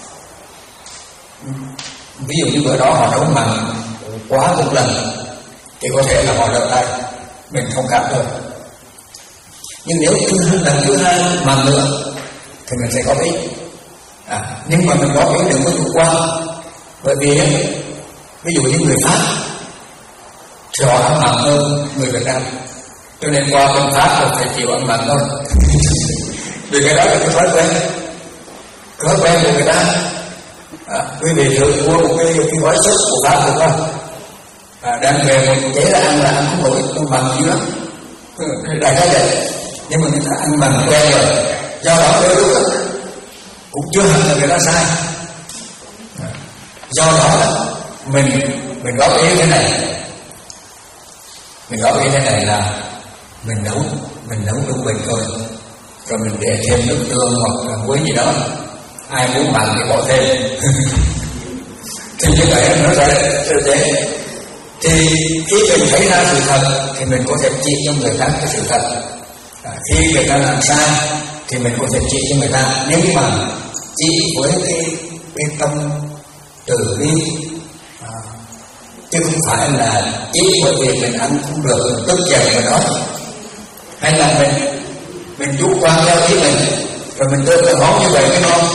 ví dụ như bữa đó họ nấu mặn quá một lần thì có thể là họ lỡ tay, mình không cảm được. Nhưng nếu thứ lần thứ hai mặn nữa thì mình sẽ có ý. À, nhưng mà mình có ý đừng có chủ quan, bởi vì ví dụ như người Pháp thì họ ăn mặn hơn người Việt Nam, cho nên qua bên Pháp là phải chịu ăn mặn thôi. Vì cái đó là cái thói quen, thói quen của người ta. À, quý vị thử mua một cái, cái gói súp của Pháp được không? À, đang về một chế là ăn là ăn không nổi, nó bằng dữ lắm. Đại khái vậy. Nhưng mà người ta ăn bằng quen rồi, do đó đôi lúc cũng chưa hẳn là người ta sai. À, do đó mình mình góp ý thế này, mình góp ý thế này là mình nấu mình nấu trung bình thôi, rồi mình để thêm nước tương hoặc là muối gì đó, ai muốn mặn thì bỏ thêm. Thì như vậy nó sẽ sẽ dễ. Thì khi mình thấy ra sự thật thì mình có thể chỉ cho người ta cái sự thật. À, khi người ta làm sai thì mình có thể chỉ cho người ta, nhưng mà chỉ với cái cái tâm từ bi, à, chứ không phải là chỉ bởi vì mình ăn không được tức giận mà nói, hay là mình mình chủ quan theo ý mình, rồi mình đưa cái món như vậy mới ngon.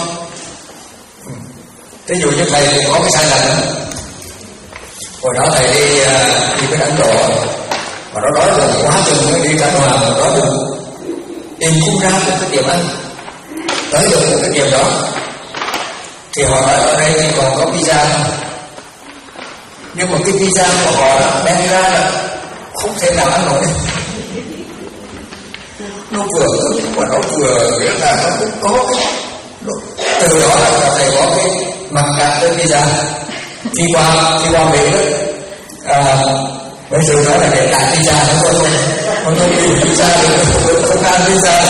Ví dụ như thầy cũng có cái sai lầm đó. Hồi đó thầy đi đi bên Ấn Độ, mà nó đói rồi quá chừng mới đi Khánh Hòa, mà đói rồi tìm không ra được cái điểm ăn, tới được một cái điểm đó thì họ nói ở đây thì còn có pizza không? Nhưng mà cái pizza của họ đem ra là không thể nào ăn nổi. Nó vừa cứng mà nó vừa nghĩa là nó cũng có cái từ đó là thầy có cái mặc cảm với pizza. Khi qua khi qua Mỹ đó, à, bây giờ nói là để lại pizza nó không không không không đi pizza được, không ăn pizza.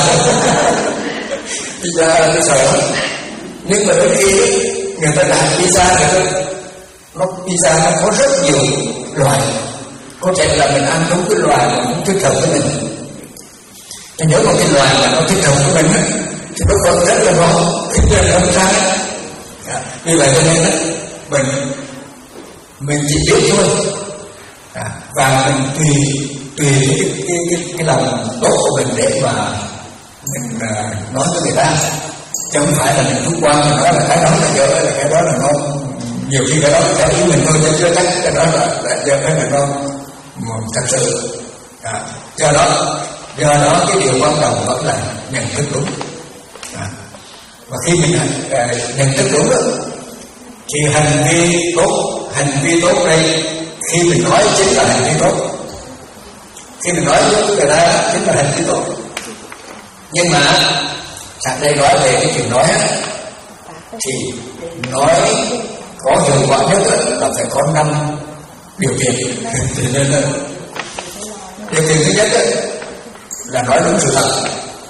Pizza nó sợ. Nhưng mà đến khi người ta làm pizza, người ta nó pizza nó có rất nhiều loại, có thể là mình ăn đúng cái loại mà cũng thích hợp với mình. Thì nếu mà cái loại mà nó thích hợp với mình thì nó còn rất là ngon, thích là không sai. Vì vậy cho nên mình mình chỉ biết thôi, à, và mình tùy tùy cái cái cái, cái lòng tốt của mình để mà mình à, nói với người ta, chứ không phải là mình chủ quan mình nói là cái đó là dở, là cái đó là ngon. Nhiều khi cái đó là theo ý mình thôi, chứ chưa chắc cái đó là là dở, cái là ngon thật sự. À, do đó do đó cái điều quan trọng vẫn là nhận thức đúng. À, và khi mình à, nhận thức đúng đó, thì hành vi tốt, hành vi tốt đây khi mình nói chính là hành vi tốt, khi mình nói với người ta chính là hành vi tốt. Nhưng mà sẵn đây nói về cái chuyện nói thì nói có hiệu quả nhất là phải có năm điều kiện. Thì nên là điều kiện thứ nhất là nói đúng sự thật.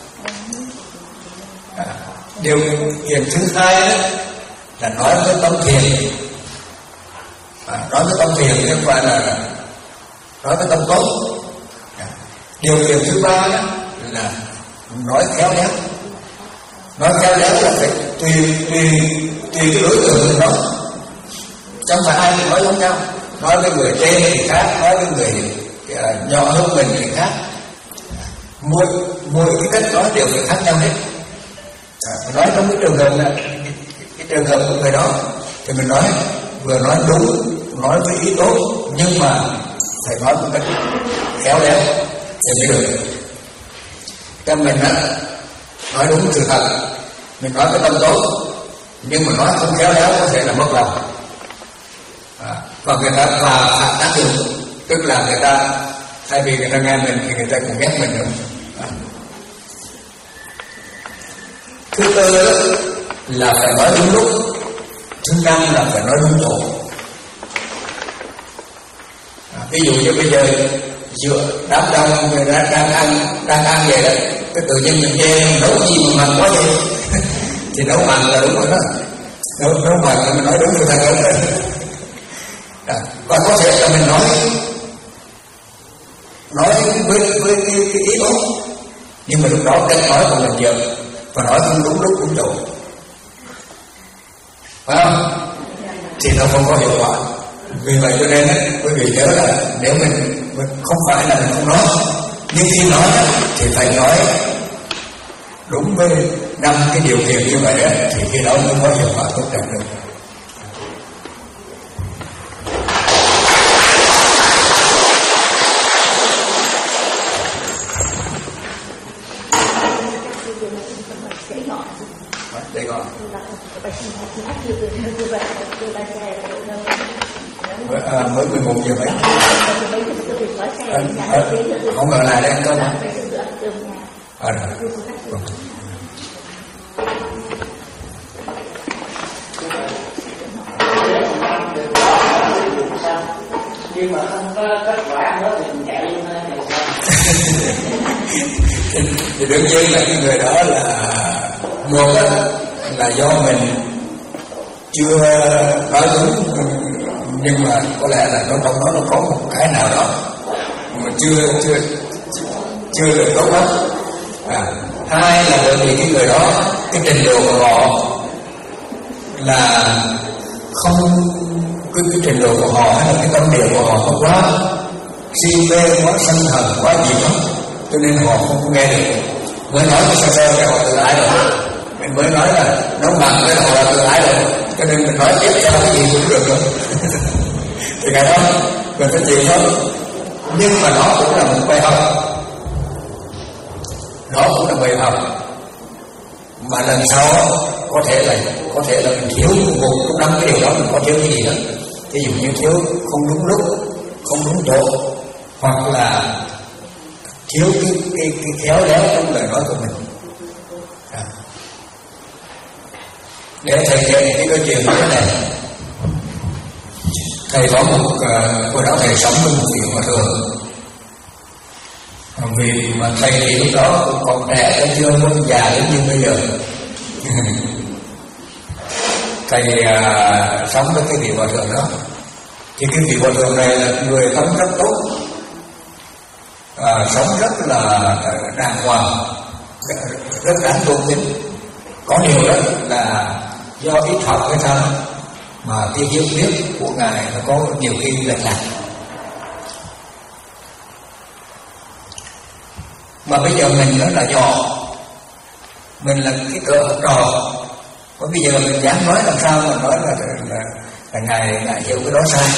À, điều kiện thứ hai là nói với tâm thiện. À, nói với tâm thiện chứ không phải là nói với tâm tốt. À, điều kiện thứ ba là nói khéo léo. Nói khéo léo là phải tùy tùy tùy cái đối tượng mình nói, chứ không phải ai cũng nói giống nhau. Nói với người trên thì khác, nói với người uh, nhỏ hơn mình thì khác. Mỗi mỗi cái cách nói đều phải khác nhau hết. À, nói trong cái trường hợp là cái trường hợp của người đó thì mình nói vừa nói đúng, nói với ý tốt, nhưng mà phải nói một cách khéo léo thì mới được. Cho mình á, nói đúng sự thật, mình nói cái tâm tốt, nhưng mà nói không khéo léo có thể là mất lòng. À, và người ta và phản tác dụng, tức là người ta thay vì người ta nghe mình thì người ta cũng ghét mình nữa. À. Thứ tư là phải nói đúng lúc. Thứ năm là phải nói đúng chỗ. À, ví dụ như bây giờ giữa đám đông người ta đang ăn đang ăn vậy đó, cái tự nhiên mình chê nấu gì mà mặn quá vậy thì nấu mặn là đúng rồi đó, nấu nấu mặn là mình nói đúng người ta đúng rồi. À, và có thể là mình nói nói với với cái, cái ý tốt, nhưng mà lúc đó cách nói của mình giờ và nói không đúng lúc đúng chỗ, phải không? Thì nó không có hiệu quả. Vì vậy cho nên quý vị nhớ là nếu mình, mình không phải là mình không nói, nhưng khi nói thì phải nói đúng với năm cái điều kiện như vậy thì khi đó mới có hiệu quả tốt đẹp được. Đây con. À, mới mười một giờ mấy. À, à, không ngờ lại đây ăn cơm. À, rồi. Nhưng mà không có kết quả nữa thì mình chạy lên này sao? Thì đương nhiên là cái người đó là một là do mình chưa nói đúng, nhưng mà có lẽ là nó trong đó nó có một cái nào đó mà chưa chưa chưa được tốt lắm. À, hai là bởi vì cái người đó cái trình độ của họ là không, cái, cái trình độ của họ hay là cái tâm địa của họ không quá si mê, quá sân hận, quá gì đó, cho nên họ không nghe được. mới nói cái sơ sơ về họ tự ái rồi, mình mới nói là nó bằng với họ là tự ái rồi, cho nên mình nói tiếp theo cái gì cũng được rồi. Thì cái đó mình phải chịu thôi, nhưng mà nó cũng là một bài học, nó cũng là bài học mà lần sau có thể là có thể là mình thiếu một trong năm cái điều đó, mình có thiếu cái gì đó, ví dụ như thiếu không đúng lúc, không đúng độ, hoặc là thiếu cái cái, cái khéo léo trong lời nói của mình. À. Để thể hiện cái câu chuyện như thế này, thầy có một uh, cô giáo thầy sống với một vị hòa thượng, vì mà thầy thì lúc đó cũng còn trẻ, cũng chưa có già đến như bây giờ. Thầy uh, sống với cái vị hòa thượng đó, thì cái vị hòa thượng này là người sống rất tốt, uh, sống rất là đàng hoàng, rất đáng tôn kính. Có điều đó là do ít học hay sao mà cái hiểu biết của ngài nó có nhiều khi lệch lạc. Mà bây giờ mình nữa là nhỏ, mình là cái cỡ học trò, và bây giờ mình dám nói làm sao mà nói là là, là, là ngài ngài hiểu cái đó sai,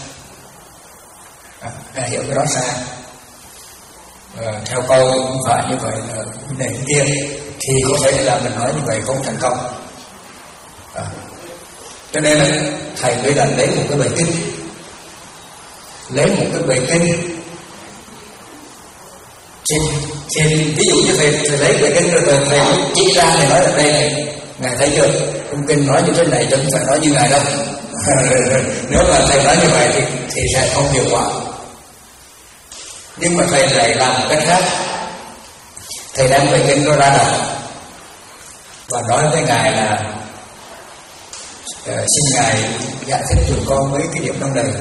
à, ngài hiểu cái đó sai. À, theo câu cũng phải như vậy là này cái kia, thì có thể là mình nói như vậy không thành công. À, cho nên là thầy mới là lấy một cái bài kinh, lấy một cái bài kinh trên, trên ví dụ như thầy, thầy lấy bài kinh rồi thầy, thầy chỉ ra thầy nói là đây này, ngài thấy chưa, trong kinh nói như thế này chứ không phải nói như ngài đâu. Nếu mà thầy nói như vậy thì, thì sẽ không hiệu quả. Nhưng mà thầy lại làm một cách khác, thầy đem bài kinh đó ra đọc và nói với ngài là uh, xin ngài giải thích cho con mấy cái điểm trong này.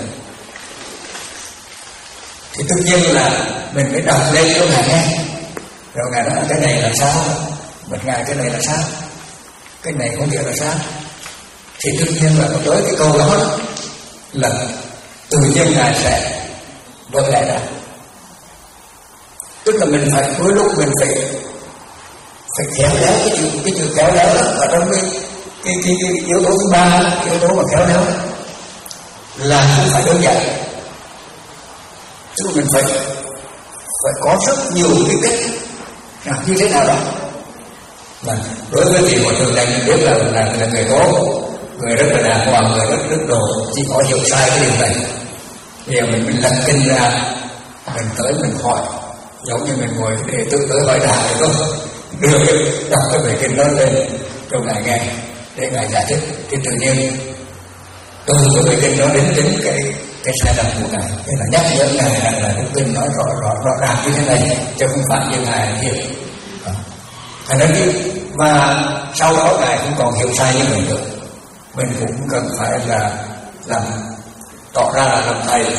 Thì tất nhiên là mình phải đọc lên cho ngài nghe, rồi ngài nói cái này là sao, bật ngài cái này là sao, cái này không hiểu là sao. Thì tất nhiên là tới cái câu đó là tự nhiên ngài sẽ vỡ lẽ ra. Tức là mình phải cuối lúc mình phải phải khéo léo, cái chữ cái chữ khéo léo đó ở trong cái cái, cái, cái yếu tố thứ ba, yếu tố mà khéo léo là không phải đơn giản. Tức là mình phải phải có rất nhiều cái cách à, như thế nào đó. Và đối với vị hòa thượng này mình biết là là, là người tốt, người rất là đàng hoàng, người rất rất đồ, chỉ có hiểu sai cái điều này. Bây giờ mình mình lật kinh ra, mình tới mình hỏi, giống như mình ngồi để tự tới hỏi đà này không, đưa cái đọc cái bài kinh đó lên cho ngài nghe để ngài giải thích. Thì tự nhiên từ cái bài kinh đó đến đến cái cái sai lầm của ngài, thế là nhắc nhở ngài là là cái kinh nói rõ rõ rõ ràng như thế này, chứ không phải như ngài hiểu. Thành ra cái mà sau đó ngài cũng còn hiểu sai như mình được, mình cũng cần phải là làm tỏ ra là làm thầy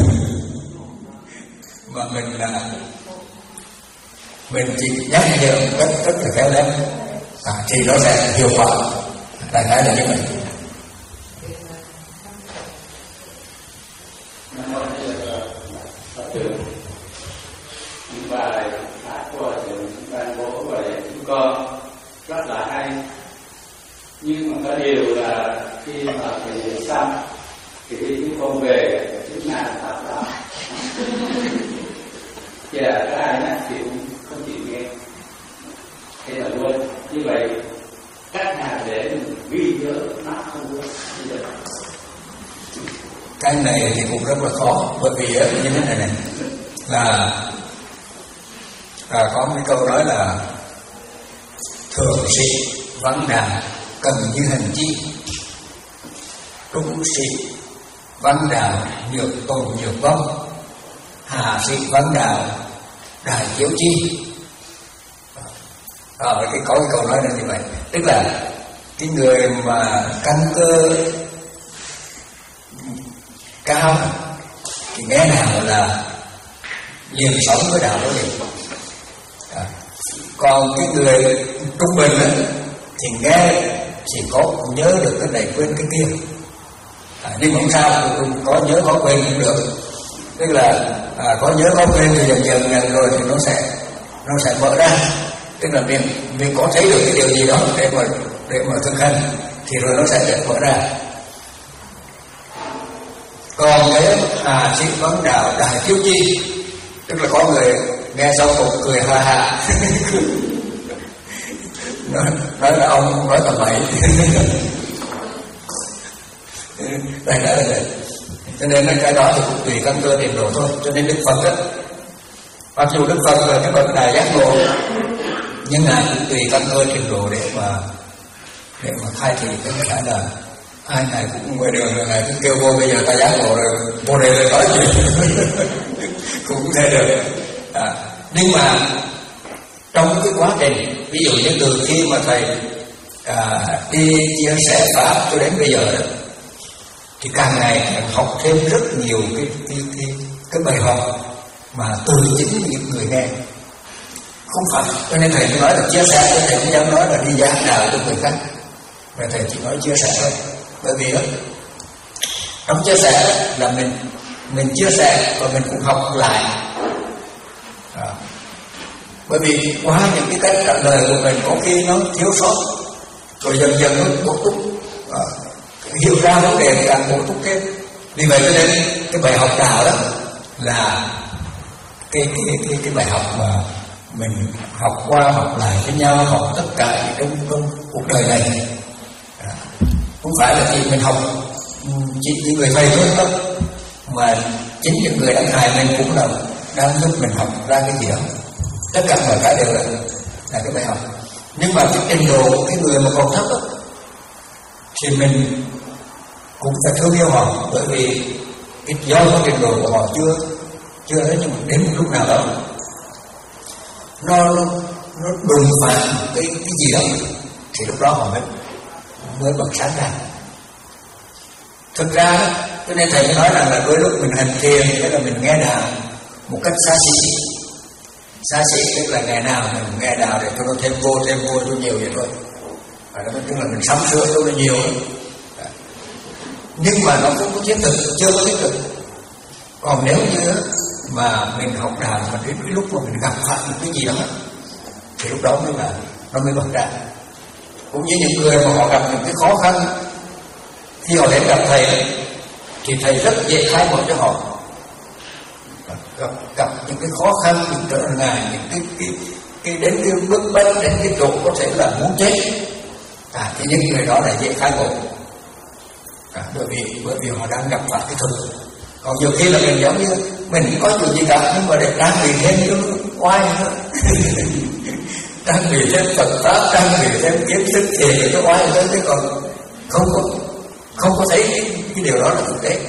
mà mình là mình chỉ nhắc nhở rất rất là khéo léo, à, thì nó sẽ hiệu quả. Đại khái là như vậy. Bài hát của thầy ban bố về chúng con rất là hay, nhưng mà có điều là khi mà thầy hiểu xong thì khi chúng con về chúng nào tập đó và các ai nói chuyện không chịu nghe hay là quên. Như vậy cách nào để mình ghi nhớ nó không quên như vậy? Cái này thì cũng rất là khó, bởi vì như thế này này là à, có một câu nói là thường sĩ văn đàn cần như hình chi, trung sĩ văn đạo nhược tồn nhược vong, hạ sĩ văn đạo đại chiếu chi. À, cái có cái câu nói là như vậy, tức là cái người mà căn cơ cao thì nghe nào là liền sống với đạo đó liền. À, còn cái người trung bình ấy, thì nghe chỉ có nhớ được cái này quên cái kia, à, nhưng mà không sao, có nhớ có quên cũng được. Tức là à, có nhớ có quên thì dần dần dần rồi thì nó sẽ nó sẽ mở ra. Tức là mình mình có thấy được cái điều gì đó để mà để mà thực hành thì rồi nó sẽ được mở ra. Còn cái à sĩ vấn đạo đại thiếu chi, tức là có người nghe xong cũng cười ha ha nói, nói là ông nói tầm bậy đây là vậy. Cho nên cái đó thì cũng tùy căn cơ trình độ thôi. Cho nên Đức Phật đó, mặc dù Đức Phật là cái bậc đại giác ngộ, nhưng ngài cũng tùy căn cơ trình độ để mà để mà khai thị. Cái phải là ai ngài cũng ngoài đường rồi ngài cũng kêu vô bây giờ ta giác ngộ rồi vô đây rồi nói gì cũng nghe được. À, nhưng mà trong cái quá trình, ví dụ như từ khi mà thầy à, đi chia sẻ pháp cho đến bây giờ đó, thì càng ngày càng học thêm rất nhiều cái cái cái, cái bài học mà từ chính những người nghe. Không phải, cho nên thầy mới nói là chia sẻ, thầy không dám nói là đi giảng đạo cho người khác, mà thầy chỉ nói chia sẻ thôi. Bởi vì đó, trong chia sẻ là mình mình chia sẻ và mình cũng học lại. À, bởi vì qua những cái cách trả lời của mình có khi nó thiếu sót, rồi dần dần nó bổ túc, à, hiểu ra vấn đề càng bổ túc thêm. Vì vậy cho nên cái bài học đạo đó là cái cái cái cái bài học mà mình học qua học lại với nhau, học tất cả trong trong cuộc đời này. À, không phải là chỉ mình học chỉ những người thầy thôi đâu, mà chính những người đang thầy mình cũng là đang giúp mình học ra cái gì đó. Tất cả mọi cái đều là là cái bài học. Nhưng mà cái trình độ của cái người mà còn thấp đó, thì mình cũng phải thương yêu họ, bởi vì cái do cái trình độ của họ chưa chưa ấy, nhưng mà đến một lúc nào đó nó nó đùng phá cái cái gì đó thì lúc đó họ mới mới bật sáng ra. Thực ra cho nên thầy mới nói rằng là đôi lúc mình hành thiền tức là mình nghe đạo một cách xa xỉ. Xa xỉ tức là ngày nào mình nghe đạo để cho nó thêm vô thêm vô cho nhiều vậy thôi, và đó tức là mình sắm sửa cho nó nhiều hơn. Nhưng mà nó không có thiết thực, chưa có thiết thực. Còn nếu như mà mình học đạo mà đến cái lúc mà mình gặp phải một cái gì đó thì lúc đó mới là nó mới bật ra. Cũng như những người mà họ gặp những cái khó khăn, khi họ đến gặp thầy thì thầy rất dễ khai mở cho họ. Gặp, gặp những cái khó khăn, những trở ngại, những cái, cái, cái đến cái bước bách, đến cái chỗ có thể là muốn chết, à, thì những người đó là dễ khai mở. À, bởi vì bởi vì họ đang gặp phải cái thực. Còn nhiều khi là mình giống như mình không có chuyện gì cả, nhưng mà để trang bị thêm cái oai nữa trang bị thêm Phật pháp, trang bị thêm kiến thức thì để cho oai nữa, chứ còn không có không có thấy cái, cái điều đó là thực tế.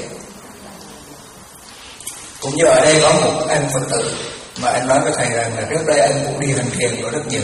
Cũng như ở đây có một anh Phật tử mà anh nói với thầy rằng là trước đây anh cũng đi hành thiền có rất nhiều,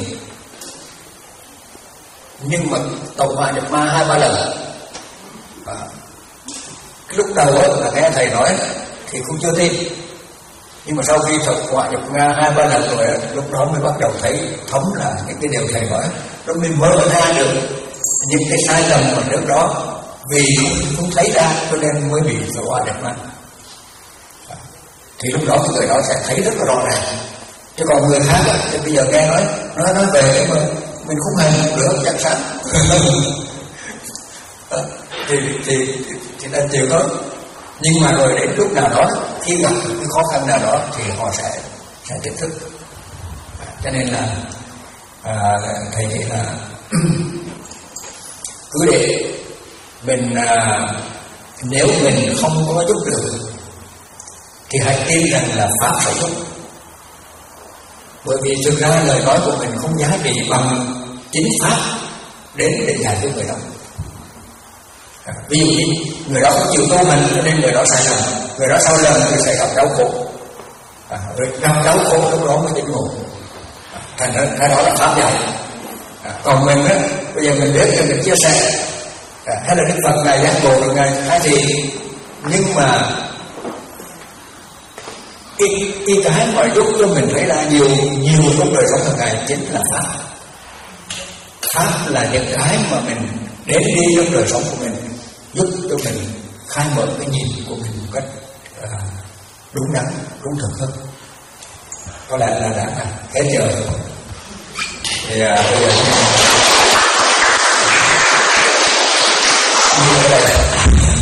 nhưng mà tàu hỏa nhập ma hai ba lần. À, cái lúc đầu ấy, là nghe thầy nói thì cũng chưa tin, nhưng mà sau khi thật hỏa nhập ma hai ba lần rồi, lúc đó mới bắt đầu thấy thấm là những cái điều thầy nói, nó mới mở ra được những cái sai lầm mà trước đó vì không, không thấy ra cho nên mới bị tàu hỏa nhập ma. Thì lúc đó cái người đó sẽ thấy rất là rõ ràng. Chứ còn người khác thì bây giờ nghe nói nói nói về cái mà mình không hành được chắc chắn thì thì thì nên chịu thôi. Nhưng mà rồi đến lúc nào đó, khi gặp cái khó khăn nào đó thì họ sẽ sẽ tỉnh thức. Cho nên là à, thầy nghĩ là cứ để mình à, nếu mình không có giúp được thì hãy tin rằng là pháp phải giúp. Bởi vì thực ra lời nói của mình không giá trị bằng chính pháp đến để giải cho người đó. À, ví dụ như người đó không chịu tu hành cho nên người đó sai lầm, người đó sau lần thì sẽ gặp đau khổ, à, rồi gặp đau khổ lúc đó mới tỉnh ngộ. À, thành ra cái đó là pháp dạy. À, còn mình á, bây giờ mình biết cho mình chia sẻ, à, hay là Đức Phật ngài giác ngộ rồi ngài khai thị, nhưng mà cái cái cái mà giúp cho mình thấy ra nhiều nhiều trong đời sống hàng ngày chính là pháp. Pháp là những cái mà mình đến đi trong đời sống của mình, giúp cho mình khai mở cái nhìn của mình một cách à, đúng đắn, đúng thực hơn. Có lẽ là đã hết giờ rồi. Thì à, bây giờ xin ở đây